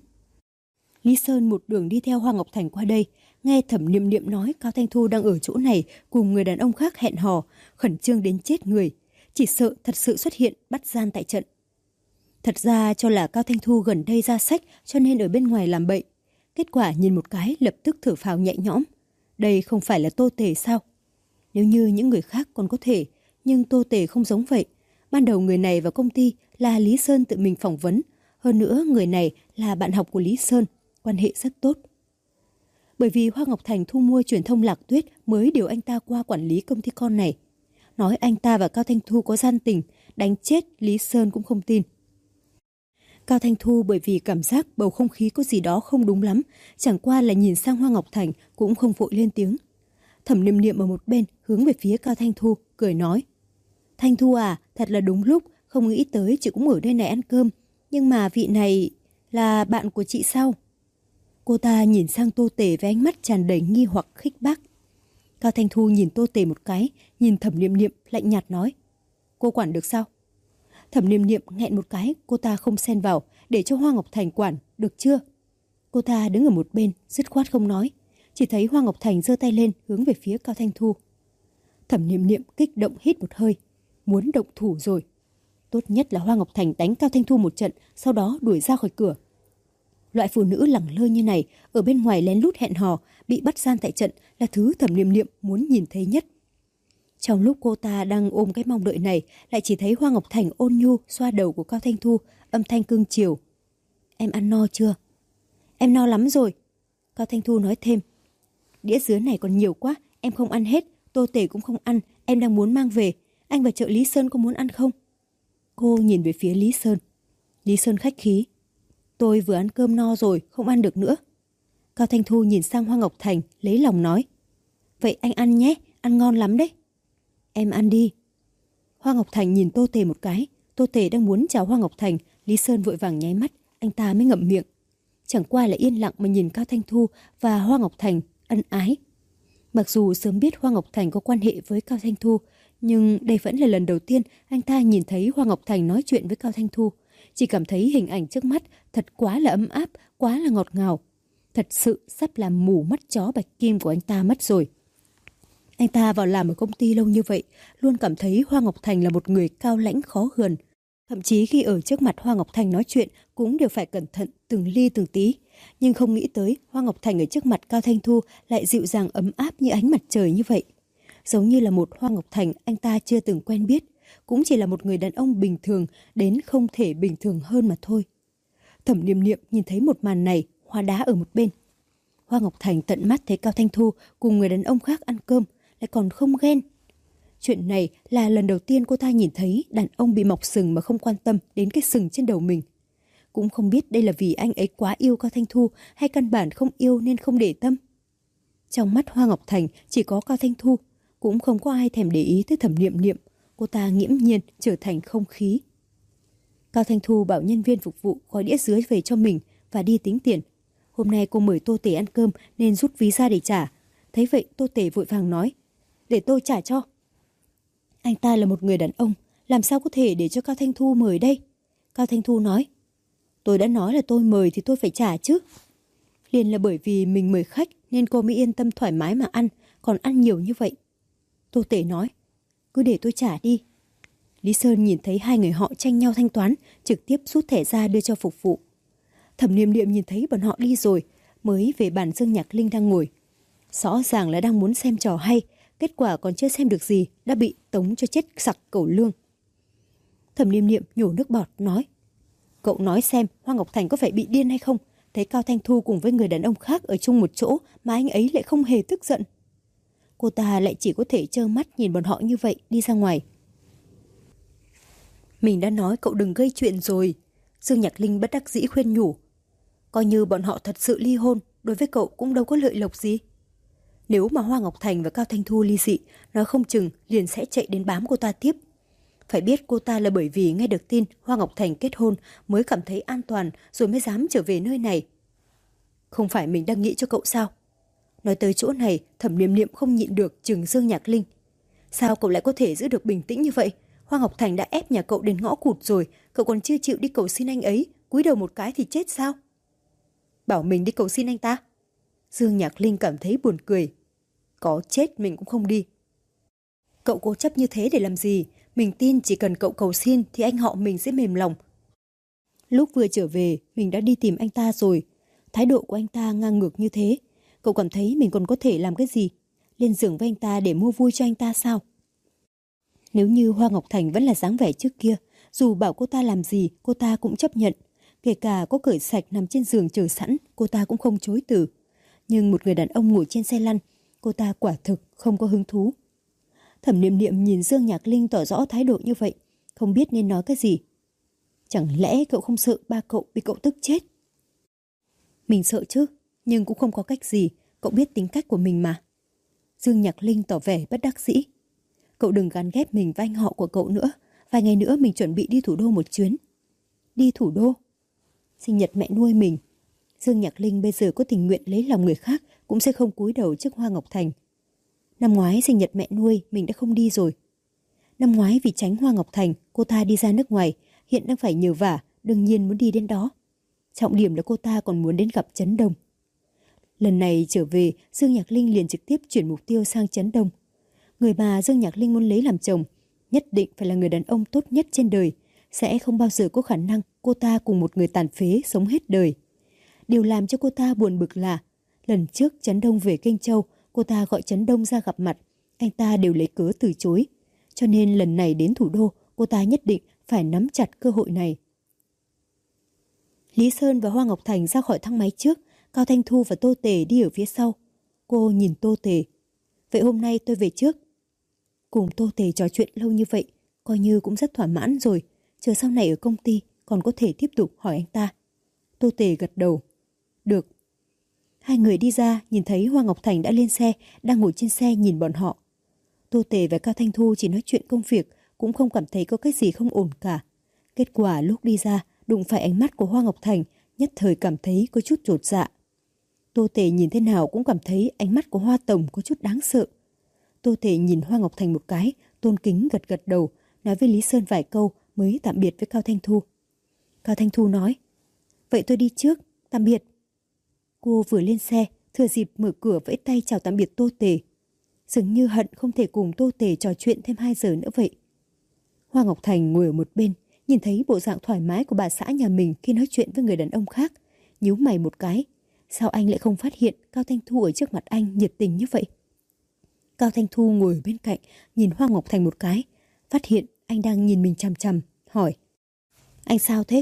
Lý Sơn một đường đi theo Hoa Ngọc Thành qua đây, nghe Thẩm Niệm Niệm nói Cao Thanh Thu đang ở chỗ này cùng người đàn ông khác hẹn hò, khẩn trương đến chết người, chỉ sợ thật sự xuất hiện bắt gian tại trận. Thật ra cho là Cao Thanh Thu gần đây ra sách cho nên ở bên ngoài làm bậy. Kết quả nhìn một cái lập tức thở phào nhẹ nhõm. Đây không phải là Tô Tề sao? Nếu như những người khác còn có thể, nhưng Tô Tề không giống vậy. Ban đầu người này vào công ty là Lý Sơn tự mình phỏng vấn. Hơn nữa người này là bạn học của Lý Sơn, quan hệ rất tốt. Bởi vì Hoa Ngọc Thành thu mua truyền thông Lạc Tuyết mới điều anh ta qua quản lý công ty con này. Nói anh ta và Cao Thanh Thu có gian tình, đánh chết Lý Sơn cũng không tin. Cao Thanh Thu bởi vì cảm giác bầu không khí có gì đó không đúng lắm, chẳng qua là nhìn sang Hoa Ngọc Thành cũng không vội lên tiếng. Thẩm Niệm Niệm ở một bên hướng về phía Cao Thanh Thu, cười nói. Thanh Thu à, thật là đúng lúc, không nghĩ tới chị cũng ở đây này ăn cơm. Nhưng mà vị này là bạn của chị sao? Cô ta nhìn sang Tô Tề với ánh mắt tràn đầy nghi hoặc khích bác. Cao Thanh Thu nhìn Tô Tề một cái, nhìn Thẩm Niệm Niệm lạnh nhạt nói. Cô quản được sao? Thẩm Niệm Niệm nghẹn một cái, cô ta không xen vào, để cho Hoa Ngọc Thành quản, được chưa? Cô ta đứng ở một bên, dứt khoát không nói. Chỉ thấy Hoa Ngọc Thành giơ tay lên hướng về phía Cao Thanh Thu. Thẩm Niệm Niệm kích động hít một hơi, muốn động thủ rồi. Tốt nhất là Hoa Ngọc Thành đánh Cao Thanh Thu một trận, sau đó đuổi ra khỏi cửa. Loại phụ nữ lẳng lơ như này, ở bên ngoài lén lút hẹn hò, bị bắt gian tại trận là thứ Thẩm Niệm Niệm muốn nhìn thấy nhất. Trong lúc cô ta đang ôm cái mong đợi này, lại chỉ thấy Hoa Ngọc Thành ôn nhu xoa đầu của Cao Thanh Thu, âm thanh cưng chiều. Em ăn no chưa? Em no lắm rồi. Cao Thanh Thu nói thêm. Đĩa dứa này còn nhiều quá, em không ăn hết, Tô Tề cũng không ăn, em đang muốn mang về. Anh và chợ Lý Sơn có muốn ăn không? Cô nhìn về phía Lý Sơn. Lý Sơn khách khí. Tôi vừa ăn cơm no rồi, không ăn được nữa. Cao Thanh Thu nhìn sang Hoa Ngọc Thành, lấy lòng nói. Vậy anh ăn nhé, ăn ngon lắm đấy. Em ăn đi. Hoa Ngọc Thành nhìn Tô Tề một cái. Tô Tề đang muốn chào Hoa Ngọc Thành, Lý Sơn vội vàng nháy mắt, anh ta mới ngậm miệng. Chẳng qua là yên lặng mà nhìn Cao Thanh Thu và Hoa Ngọc Thành ân ái. Mặc dù sớm biết Hoa Ngọc Thành có quan hệ với Cao Thanh Thu, nhưng đây vẫn là lần đầu tiên anh ta nhìn thấy Hoa Ngọc Thành nói chuyện với Cao Thanh Thu. Chỉ cảm thấy hình ảnh trước mắt thật quá là ấm áp, quá là ngọt ngào. Thật sự sắp làm mù mắt chó Bạch Kim của anh ta mất rồi. Anh ta vào làm ở công ty lâu như vậy, luôn cảm thấy Hoa Ngọc Thành là một người cao lãnh khó gần. Thậm chí khi ở trước mặt Hoa Ngọc Thành nói chuyện cũng đều phải cẩn thận từng ly từng tí. Nhưng không nghĩ tới Hoa Ngọc Thành ở trước mặt Cao Thanh Thu lại dịu dàng ấm áp như ánh mặt trời như vậy. Giống như là một Hoa Ngọc Thành anh ta chưa từng quen biết, cũng chỉ là một người đàn ông bình thường đến không thể bình thường hơn mà thôi. Thẩm Niệm Niệm nhìn thấy một màn này, hóa đá ở một bên. Hoa Ngọc Thành tận mắt thấy Cao Thanh Thu cùng người đàn ông khác ăn cơm, lại còn không ghen. Chuyện này là lần đầu tiên cô ta nhìn thấy đàn ông bị mọc sừng mà không quan tâm đến cái sừng trên đầu mình. Cũng không biết đây là vì anh ấy quá yêu Cao Thanh Thu hay căn bản không yêu nên không để tâm. Trong mắt Hoa Ngọc Thành chỉ có Cao Thanh Thu, cũng không có ai thèm để ý tới Thẩm Niệm Niệm. Cô ta nghiễm nhiên trở thành không khí. Cao Thanh Thu bảo nhân viên phục vụ gói đĩa dưới về cho mình và đi tính tiền. Hôm nay cô mời Tô Tề ăn cơm nên rút ví ra để trả. Thấy vậy Tô Tề vội vàng nói, để tôi trả cho. Anh ta là một người đàn ông, làm sao có thể để cho Cao Thanh Thu mời đây? Cao Thanh Thu nói, tôi đã nói là tôi mời thì tôi phải trả chứ. Liền là bởi vì mình mời khách nên cô mới yên tâm thoải mái mà ăn, còn ăn nhiều như vậy. Tô Tề nói, cứ để tôi trả đi. Lý Sơn nhìn thấy hai người họ tranh nhau thanh toán, trực tiếp rút thẻ ra đưa cho phục vụ. Thẩm Niệm Niệm nhìn thấy bọn họ đi rồi, mới về bàn Dương Nhạc Linh đang ngồi. Rõ ràng là đang muốn xem trò hay, kết quả còn chưa xem được gì đã bị tống cho chết sặc cẩu lương. Thẩm Niệm Niệm nhổ nước bọt nói, cậu nói xem Hoa Ngọc Thành có phải bị điên hay không? Thấy Cao Thanh Thu cùng với người đàn ông khác ở chung một chỗ mà anh ấy lại không hề tức giận. Cô ta lại chỉ có thể trơ mắt nhìn bọn họ như vậy đi ra ngoài. Mình đã nói cậu đừng gây chuyện rồi. Dương Nhạc Linh bất đắc dĩ khuyên nhủ. Coi như bọn họ thật sự ly hôn, đối với cậu cũng đâu có lợi lộc gì. Nếu mà Hoa Ngọc Thành và Cao Thanh Thu ly dị, nói không chừng liền sẽ chạy đến bám cô ta tiếp. Phải biết cô ta là bởi vì nghe được tin Hoa Ngọc Thành kết hôn mới cảm thấy an toàn rồi mới dám trở về nơi này. Không phải mình đang nghĩ cho cậu sao? Nói tới chỗ này, Thẩm Niệm Niệm không nhịn được chừng Dương Nhạc Linh. Sao cậu lại có thể giữ được bình tĩnh như vậy? Hoa Ngọc Thành đã ép nhà cậu đến ngõ cụt rồi, cậu còn chưa chịu đi cầu xin anh ấy, cúi đầu một cái thì chết sao? Bảo mình đi cầu xin anh ta? Dương Nhạc Linh cảm thấy buồn cười. Có chết mình cũng không đi. Cậu cố chấp như thế để làm gì? Mình tin chỉ cần cậu cầu xin thì anh họ mình sẽ mềm lòng. Lúc vừa trở về, mình đã đi tìm anh ta rồi. Thái độ của anh ta ngang ngược như thế. Cậu cảm thấy mình còn có thể làm cái gì? Lên giường với anh ta để mua vui cho anh ta sao? Nếu như Hoa Ngọc Thành vẫn là dáng vẻ trước kia, dù bảo cô ta làm gì, cô ta cũng chấp nhận. Kể cả có cởi sạch nằm trên giường chờ sẵn, cô ta cũng không chối từ. Nhưng một người đàn ông ngồi trên xe lăn, cô ta quả thực không có hứng thú. Thẩm Niệm Niệm nhìn Dương Nhạc Linh tỏ rõ thái độ như vậy, không biết nên nói cái gì. Chẳng lẽ cậu không sợ ba cậu bị cậu tức chết? Mình sợ chứ, nhưng cũng không có cách gì, cậu biết tính cách của mình mà. Dương Nhạc Linh tỏ vẻ bất đắc dĩ. Cậu đừng gắn ghép mình với anh họ của cậu nữa, vài ngày nữa mình chuẩn bị đi thủ đô một chuyến. Đi thủ đô? Sinh nhật mẹ nuôi mình. Dương Nhạc Linh bây giờ có tình nguyện lấy lòng người khác cũng sẽ không cúi đầu trước Hoa Ngọc Thành. Năm ngoái sinh nhật mẹ nuôi mình đã không đi rồi. Năm ngoái vì tránh Hoa Ngọc Thành, cô ta đi ra nước ngoài, hiện đang phải nhờ vả, đương nhiên muốn đi đến đó. Trọng điểm là cô ta còn muốn đến gặp Trấn Đông. Lần này trở về, Dương Nhạc Linh liền trực tiếp chuyển mục tiêu sang Trấn Đông. Người mà Dương Nhạc Linh muốn lấy làm chồng, nhất định phải là người đàn ông tốt nhất trên đời, sẽ không bao giờ có khả năng cô ta cùng một người tàn phế sống hết đời. Điều làm cho cô ta buồn bực là, lần trước Trấn Đông về Kinh Châu, cô ta gọi Trấn Đông ra gặp mặt, anh ta đều lấy cớ từ chối. Cho nên lần này đến thủ đô, cô ta nhất định phải nắm chặt cơ hội này. Lý Sơn và Hoa Ngọc Thành ra khỏi thang máy trước, Cao Thanh Thu và Tô Tề đi ở phía sau. Cô nhìn Tô Tề. Vậy hôm nay tôi về trước. Cùng Tô Tề trò chuyện lâu như vậy, coi như cũng rất thỏa mãn rồi. Chờ sau này ở công ty còn có thể tiếp tục hỏi anh ta. Tô Tề gật đầu. Được. Hai người đi ra, nhìn thấy Hoa Ngọc Thành đã lên xe, đang ngồi trên xe nhìn bọn họ. Tô Tề và Cao Thanh Thu chỉ nói chuyện công việc, cũng không cảm thấy có cái gì không ổn cả. Kết quả lúc đi ra, đụng phải ánh mắt của Hoa Ngọc Thành, nhất thời cảm thấy có chút chột dạ. Tô Tề nhìn thế nào cũng cảm thấy ánh mắt của Hoa Tổng có chút đáng sợ. Tô Tề nhìn Hoa Ngọc Thành một cái, tôn kính gật gật đầu, nói với Lý Sơn vài câu mới tạm biệt với Cao Thanh Thu. Cao Thanh Thu nói, vậy tôi đi trước, tạm biệt. Cô vừa lên xe, thừa dịp mở cửa vẫy tay chào tạm biệt Tô Tề. Dường như hận không thể cùng Tô Tề trò chuyện thêm hai giờ nữa vậy. Hoa Ngọc Thành ngồi ở một bên, nhìn thấy bộ dạng thoải mái của bà xã nhà mình khi nói chuyện với người đàn ông khác, nhíu mày một cái. Sao anh lại không phát hiện Cao Thanh Thu ở trước mặt anh nhiệt tình như vậy? Cao Thanh Thu ngồi ở bên cạnh, nhìn Hoa Ngọc Thành một cái, phát hiện anh đang nhìn mình chằm chằm, hỏi. Anh sao thế?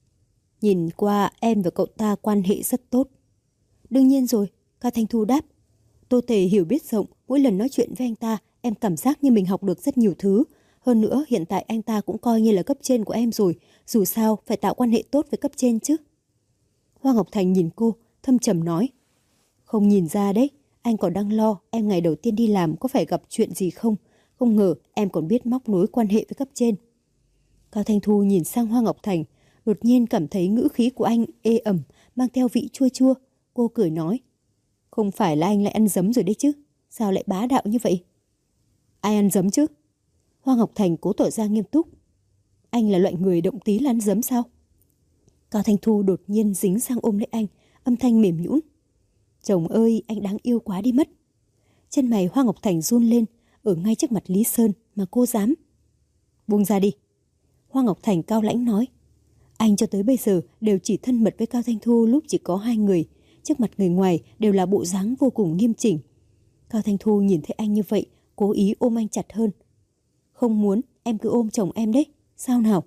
Nhìn qua em và cậu ta quan hệ rất tốt. Đương nhiên rồi, Cao Thanh Thu đáp. Tô Tề hiểu biết rộng, mỗi lần nói chuyện với anh ta, em cảm giác như mình học được rất nhiều thứ. Hơn nữa, hiện tại anh ta cũng coi như là cấp trên của em rồi, dù sao phải tạo quan hệ tốt với cấp trên chứ. Hoa Ngọc Thành nhìn cô, thâm trầm nói. Không nhìn ra đấy, anh còn đang lo em ngày đầu tiên đi làm có phải gặp chuyện gì không? Không ngờ em còn biết móc nối quan hệ với cấp trên. Cao Thanh Thu nhìn sang Hoa Ngọc Thành, đột nhiên cảm thấy ngữ khí của anh ê ẩm, mang theo vị chua chua. Cô cười nói. Không phải là anh lại ăn dấm rồi đấy chứ? Sao lại bá đạo như vậy? Ai ăn dấm chứ? Hoa Ngọc Thành cố tỏ ra nghiêm túc. Anh là loại người động tí là ăn dấm sao? Cao Thanh Thu đột nhiên dính sang ôm lấy anh, âm thanh mềm nhũn. Chồng ơi, anh đáng yêu quá đi mất. Chân mày Hoa Ngọc Thành run lên, ở ngay trước mặt Lý Sơn mà cô dám. Buông ra đi. Hoa Ngọc Thành cao lãnh nói. Anh cho tới bây giờ đều chỉ thân mật với Cao Thanh Thu lúc chỉ có hai người, trước mặt người ngoài đều là bộ dáng vô cùng nghiêm chỉnh. Cao Thanh Thu nhìn thấy anh như vậy, cố ý ôm anh chặt hơn. Không muốn, em cứ ôm chồng em đấy, sao nào?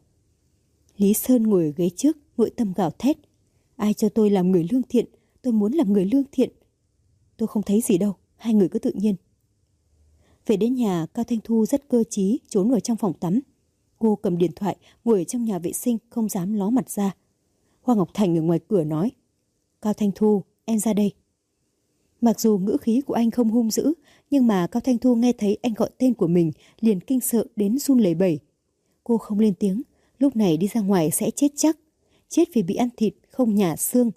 Lý Sơn ngồi ở ghế trước, nội tâm gào thét. Ai cho tôi làm người lương thiện, tôi muốn làm người lương thiện. Tôi không thấy gì đâu, hai người cứ tự nhiên. Về đến nhà, Cao Thanh Thu rất cơ trí, trốn vào trong phòng tắm. Cô cầm điện thoại, ngồi ở trong nhà vệ sinh, không dám ló mặt ra. Hoa Ngọc Thành ở ngoài cửa nói. Cao Thanh Thu, em ra đây. Mặc dù ngữ khí của anh không hung dữ, nhưng mà Cao Thanh Thu nghe thấy anh gọi tên của mình, liền kinh sợ đến run lẩy bẩy. Cô không lên tiếng, lúc này đi ra ngoài sẽ chết chắc. Chết vì bị ăn thịt, không nhả xương.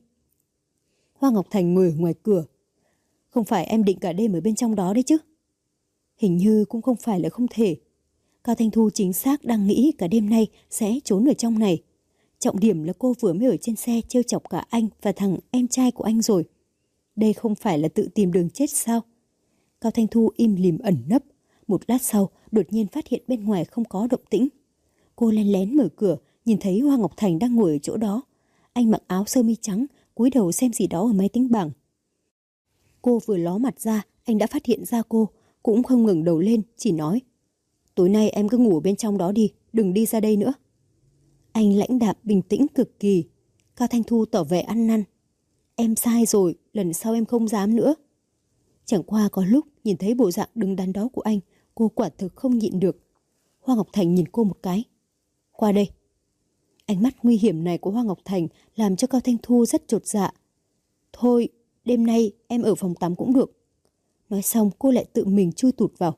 Hoa Ngọc Thành ngồi ở ngoài cửa. Không phải em định cả đêm ở bên trong đó đấy chứ? Hình như cũng không phải là không thể. Cao Thanh Thu chính xác đang nghĩ cả đêm nay sẽ trốn ở trong này. Trọng điểm là cô vừa mới ở trên xe trêu chọc cả anh và thằng em trai của anh rồi. Đây không phải là tự tìm đường chết sao? Cao Thanh Thu im lìm ẩn nấp. Một lát sau, đột nhiên phát hiện bên ngoài không có động tĩnh. Cô lén lén mở cửa, nhìn thấy Hoa Ngọc Thành đang ngồi ở chỗ đó. Anh mặc áo sơ mi trắng, cúi đầu xem gì đó ở máy tính bảng. Cô vừa ló mặt ra, anh đã phát hiện ra cô, cũng không ngẩng đầu lên, chỉ nói. Tối nay em cứ ngủ bên trong đó đi, đừng đi ra đây nữa. Anh lãnh đạm bình tĩnh cực kỳ. Cao Thanh Thu tỏ vẻ ăn năn. Em sai rồi, lần sau em không dám nữa. Chẳng qua có lúc nhìn thấy bộ dạng đứng đắn đó của anh, cô quả thực không nhịn được. Hoa Ngọc Thành nhìn cô một cái. Qua đây. Ánh mắt nguy hiểm này của Hoa Ngọc Thành làm cho Cao Thanh Thu rất chột dạ. Thôi, đêm nay em ở phòng tắm cũng được. Nói xong cô lại tự mình chui tụt vào.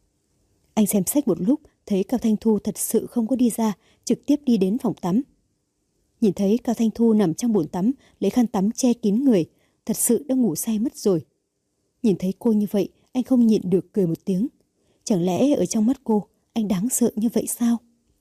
Anh xem sách một lúc, thấy Cao Thanh Thu thật sự không có đi ra, trực tiếp đi đến phòng tắm. Nhìn thấy Cao Thanh Thu nằm trong bồn tắm, lấy khăn tắm che kín người, thật sự đã ngủ say mất rồi. Nhìn thấy cô như vậy, anh không nhịn được cười một tiếng. Chẳng lẽ ở trong mắt cô, anh đáng sợ như vậy sao?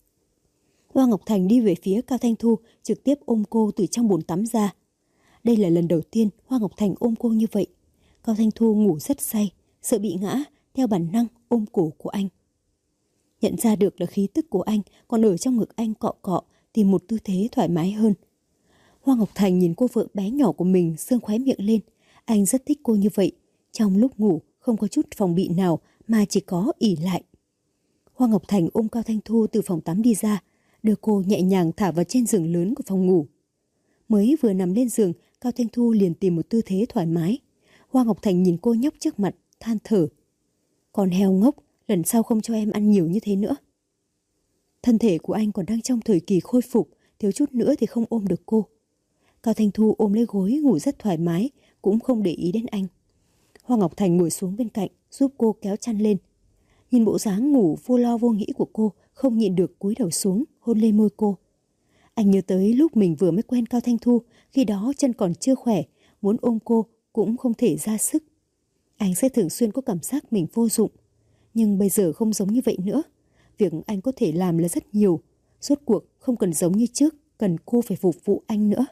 Hoa Ngọc Thành đi về phía Cao Thanh Thu, trực tiếp ôm cô từ trong bồn tắm ra. Đây là lần đầu tiên Hoa Ngọc Thành ôm cô như vậy. Cao Thanh Thu ngủ rất say, sợ bị ngã, theo bản năng ôm cổ của anh. Nhận ra được là khí tức của anh còn ở trong ngực anh cọ cọ, tìm một tư thế thoải mái hơn. Hoa Ngọc Thành nhìn cô vợ bé nhỏ của mình sương khóe miệng lên. Anh rất thích cô như vậy. Trong lúc ngủ không có chút phòng bị nào mà chỉ có ỉ lại. Hoa Ngọc Thành ôm Cao Thanh Thu từ phòng tắm đi ra, đưa cô nhẹ nhàng thả vào trên giường lớn của phòng ngủ. Mới vừa nằm lên giường, Cao Thanh Thu liền tìm một tư thế thoải mái. Hoa Ngọc Thành nhìn cô nhóc trước mặt, than thở. Con heo ngốc, lần sau không cho em ăn nhiều như thế nữa. Thân thể của anh còn đang trong thời kỳ khôi phục, thiếu chút nữa thì không ôm được cô. Cao Thanh Thu ôm lấy gối ngủ rất thoải mái, cũng không để ý đến anh. Hoa Ngọc Thành ngồi xuống bên cạnh, giúp cô kéo chăn lên. Nhìn bộ dáng ngủ vô lo vô nghĩ của cô, không nhịn được cúi đầu xuống, hôn lên môi cô. Anh nhớ tới lúc mình vừa mới quen Cao Thanh Thu, khi đó chân còn chưa khỏe, muốn ôm cô cũng không thể ra sức. Anh sẽ thường xuyên có cảm giác mình vô dụng. Nhưng bây giờ không giống như vậy nữa. Việc anh có thể làm là rất nhiều. Rốt cuộc không cần giống như trước, cần cô phải phục vụ anh nữa.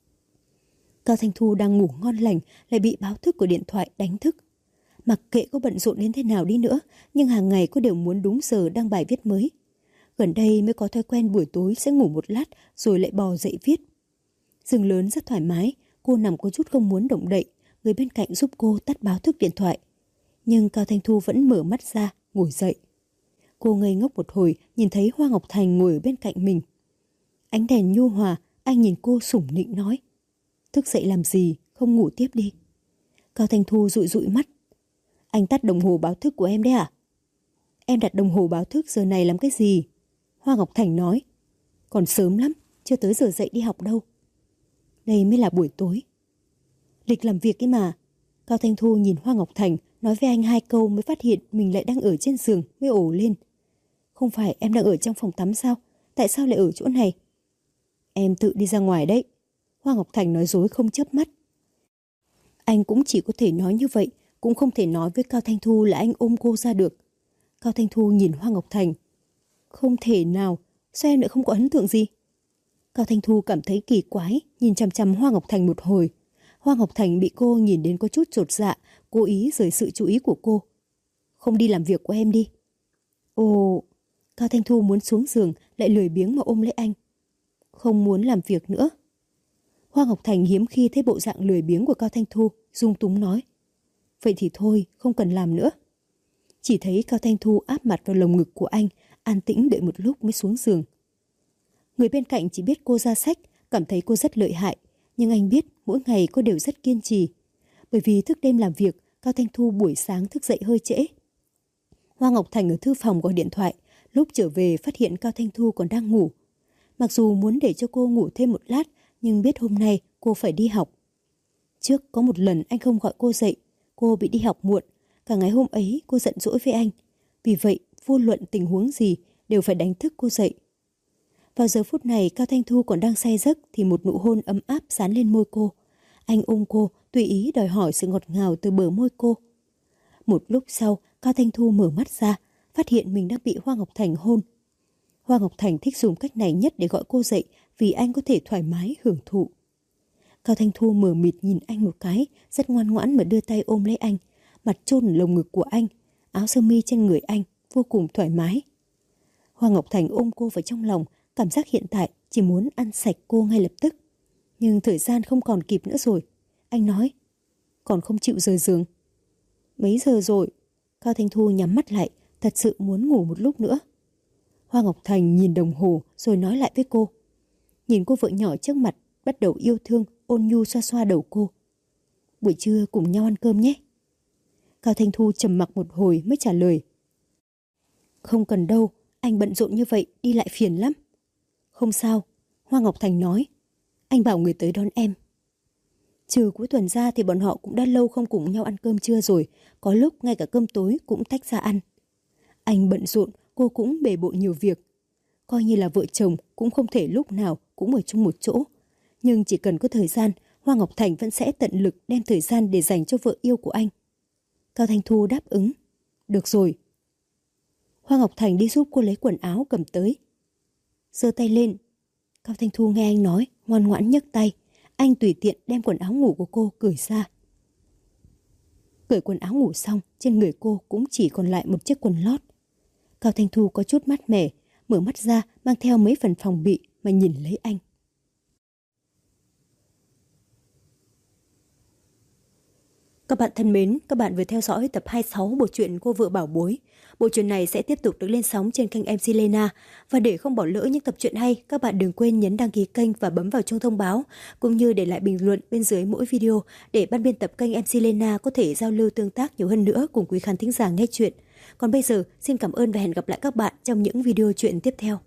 Cao Thanh Thu đang ngủ ngon lành lại bị báo thức của điện thoại đánh thức. Mặc kệ có bận rộn đến thế nào đi nữa, nhưng hàng ngày cô đều muốn đúng giờ đăng bài viết mới. Gần đây mới có thói quen buổi tối sẽ ngủ một lát rồi lại bò dậy viết. Giường lớn rất thoải mái, cô nằm có chút không muốn động đậy, người bên cạnh giúp cô tắt báo thức điện thoại. Nhưng Cao Thanh Thu vẫn mở mắt ra, ngồi dậy. Cô ngây ngốc một hồi, nhìn thấy Hoa Ngọc Thành ngồi ở bên cạnh mình. Ánh đèn nhu hòa, anh nhìn cô sủng nịnh nói. Thức dậy làm gì, không ngủ tiếp đi. Cao Thanh Thu dụi dụi mắt. Anh tắt đồng hồ báo thức của em đấy à? Em đặt đồng hồ báo thức giờ này làm cái gì? Hoa Ngọc Thành nói. Còn sớm lắm, chưa tới giờ dậy đi học đâu. Đây mới là buổi tối. Lịch làm việc ấy mà. Cao Thanh Thu nhìn Hoa Ngọc Thành, nói với anh hai câu mới phát hiện mình lại đang ở trên giường, mới ổ lên. Không phải em đang ở trong phòng tắm sao? Tại sao lại ở chỗ này? Em tự đi ra ngoài đấy. Hoa Ngọc Thành nói dối không chớp mắt. Anh cũng chỉ có thể nói như vậy, cũng không thể nói với Cao Thanh Thu là anh ôm cô ra được. Cao Thanh Thu nhìn Hoa Ngọc Thành. Không thể nào, sao em lại không có ấn tượng gì? Cao Thanh Thu cảm thấy kỳ quái, nhìn chằm chằm Hoa Ngọc Thành một hồi. Hoa Ngọc Thành bị cô nhìn đến có chút chột dạ, cố ý rời sự chú ý của cô. Không đi làm việc của em đi. Ồ, Cao Thanh Thu muốn xuống giường, lại lười biếng mà ôm lấy anh. Không muốn làm việc nữa. Hoa Ngọc Thành hiếm khi thấy bộ dạng lười biếng của Cao Thanh Thu, dung túng nói. Vậy thì thôi, không cần làm nữa. Chỉ thấy Cao Thanh Thu áp mặt vào lồng ngực của anh, an tĩnh đợi một lúc mới xuống giường. Người bên cạnh chỉ biết cô ra sách, cảm thấy cô rất lợi hại, nhưng anh biết mỗi ngày cô đều rất kiên trì. Bởi vì thức đêm làm việc, Cao Thanh Thu buổi sáng thức dậy hơi trễ. Hoa Ngọc Thành ở thư phòng gọi điện thoại, lúc trở về phát hiện Cao Thanh Thu còn đang ngủ. Mặc dù muốn để cho cô ngủ thêm một lát, nhưng biết hôm nay cô phải đi học. Trước có một lần anh không gọi cô dậy, cô bị đi học muộn. Cả ngày hôm ấy cô giận dỗi với anh. Vì vậy, vô luận tình huống gì đều phải đánh thức cô dậy. Vào giờ phút này Cao Thanh Thu còn đang say giấc thì một nụ hôn ấm áp dán lên môi cô. Anh ôm cô, tùy ý đòi hỏi sự ngọt ngào từ bờ môi cô. Một lúc sau, Cao Thanh Thu mở mắt ra, phát hiện mình đang bị Hoa Ngọc Thành hôn. Hoa Ngọc Thành thích dùng cách này nhất để gọi cô dậy vì anh có thể thoải mái hưởng thụ. Cao Thanh Thu mờ mịt nhìn anh một cái, rất ngoan ngoãn mà đưa tay ôm lấy anh, mặt chôn ở lồng ngực của anh, áo sơ mi trên người anh, vô cùng thoải mái. Hoa Ngọc Thành ôm cô vào trong lòng, cảm giác hiện tại chỉ muốn ăn sạch cô ngay lập tức. Nhưng thời gian không còn kịp nữa rồi. Anh nói, còn không chịu rời giường. Mấy giờ rồi? Cao Thanh Thu nhắm mắt lại, thật sự muốn ngủ một lúc nữa. Hoa Ngọc Thành nhìn đồng hồ rồi nói lại với cô. Nhìn cô vợ nhỏ trước mặt, bắt đầu yêu thương, ôn nhu xoa xoa đầu cô. Buổi trưa cùng nhau ăn cơm nhé. Cao Thanh Thu trầm mặc một hồi mới trả lời. Không cần đâu, anh bận rộn như vậy đi lại phiền lắm. Không sao, Hoa Ngọc Thành nói. Anh bảo người tới đón em. Trừ cuối tuần ra thì bọn họ cũng đã lâu không cùng nhau ăn cơm trưa rồi, có lúc ngay cả cơm tối cũng tách ra ăn. Anh bận rộn, cô cũng bề bộn nhiều việc. Coi như là vợ chồng cũng không thể lúc nào cũng ở chung một chỗ. Nhưng chỉ cần có thời gian, Hoa Ngọc Thành vẫn sẽ tận lực đem thời gian để dành cho vợ yêu của anh. Cao Thanh Thu đáp ứng. Được rồi. Hoa Ngọc Thành đi giúp cô lấy quần áo cầm tới. Giơ tay lên. Cao Thanh Thu nghe anh nói, ngoan ngoãn nhấc tay. Anh tùy tiện đem quần áo ngủ của cô cởi ra. Cởi quần áo ngủ xong, trên người cô cũng chỉ còn lại một chiếc quần lót. Cao Thanh Thu có chút mát mẻ, mở mắt ra mang theo mấy phần phòng bị mà nhìn lấy anh. Các bạn thân mến, các bạn vừa theo dõi tập hai mươi sáu bộ truyện Cô Vợ Bảo Bối. Bộ truyện này sẽ tiếp tục được lên sóng trên kênh em xê Lena. Và để không bỏ lỡ những tập truyện hay, các bạn đừng quên nhấn đăng ký kênh và bấm vào chuông thông báo, cũng như để lại bình luận bên dưới mỗi video để ban biên tập kênh em xê Lena có thể giao lưu tương tác nhiều hơn nữa cùng quý khán thính giả nghe truyện. Còn bây giờ, xin cảm ơn và hẹn gặp lại các bạn trong những video truyện tiếp theo.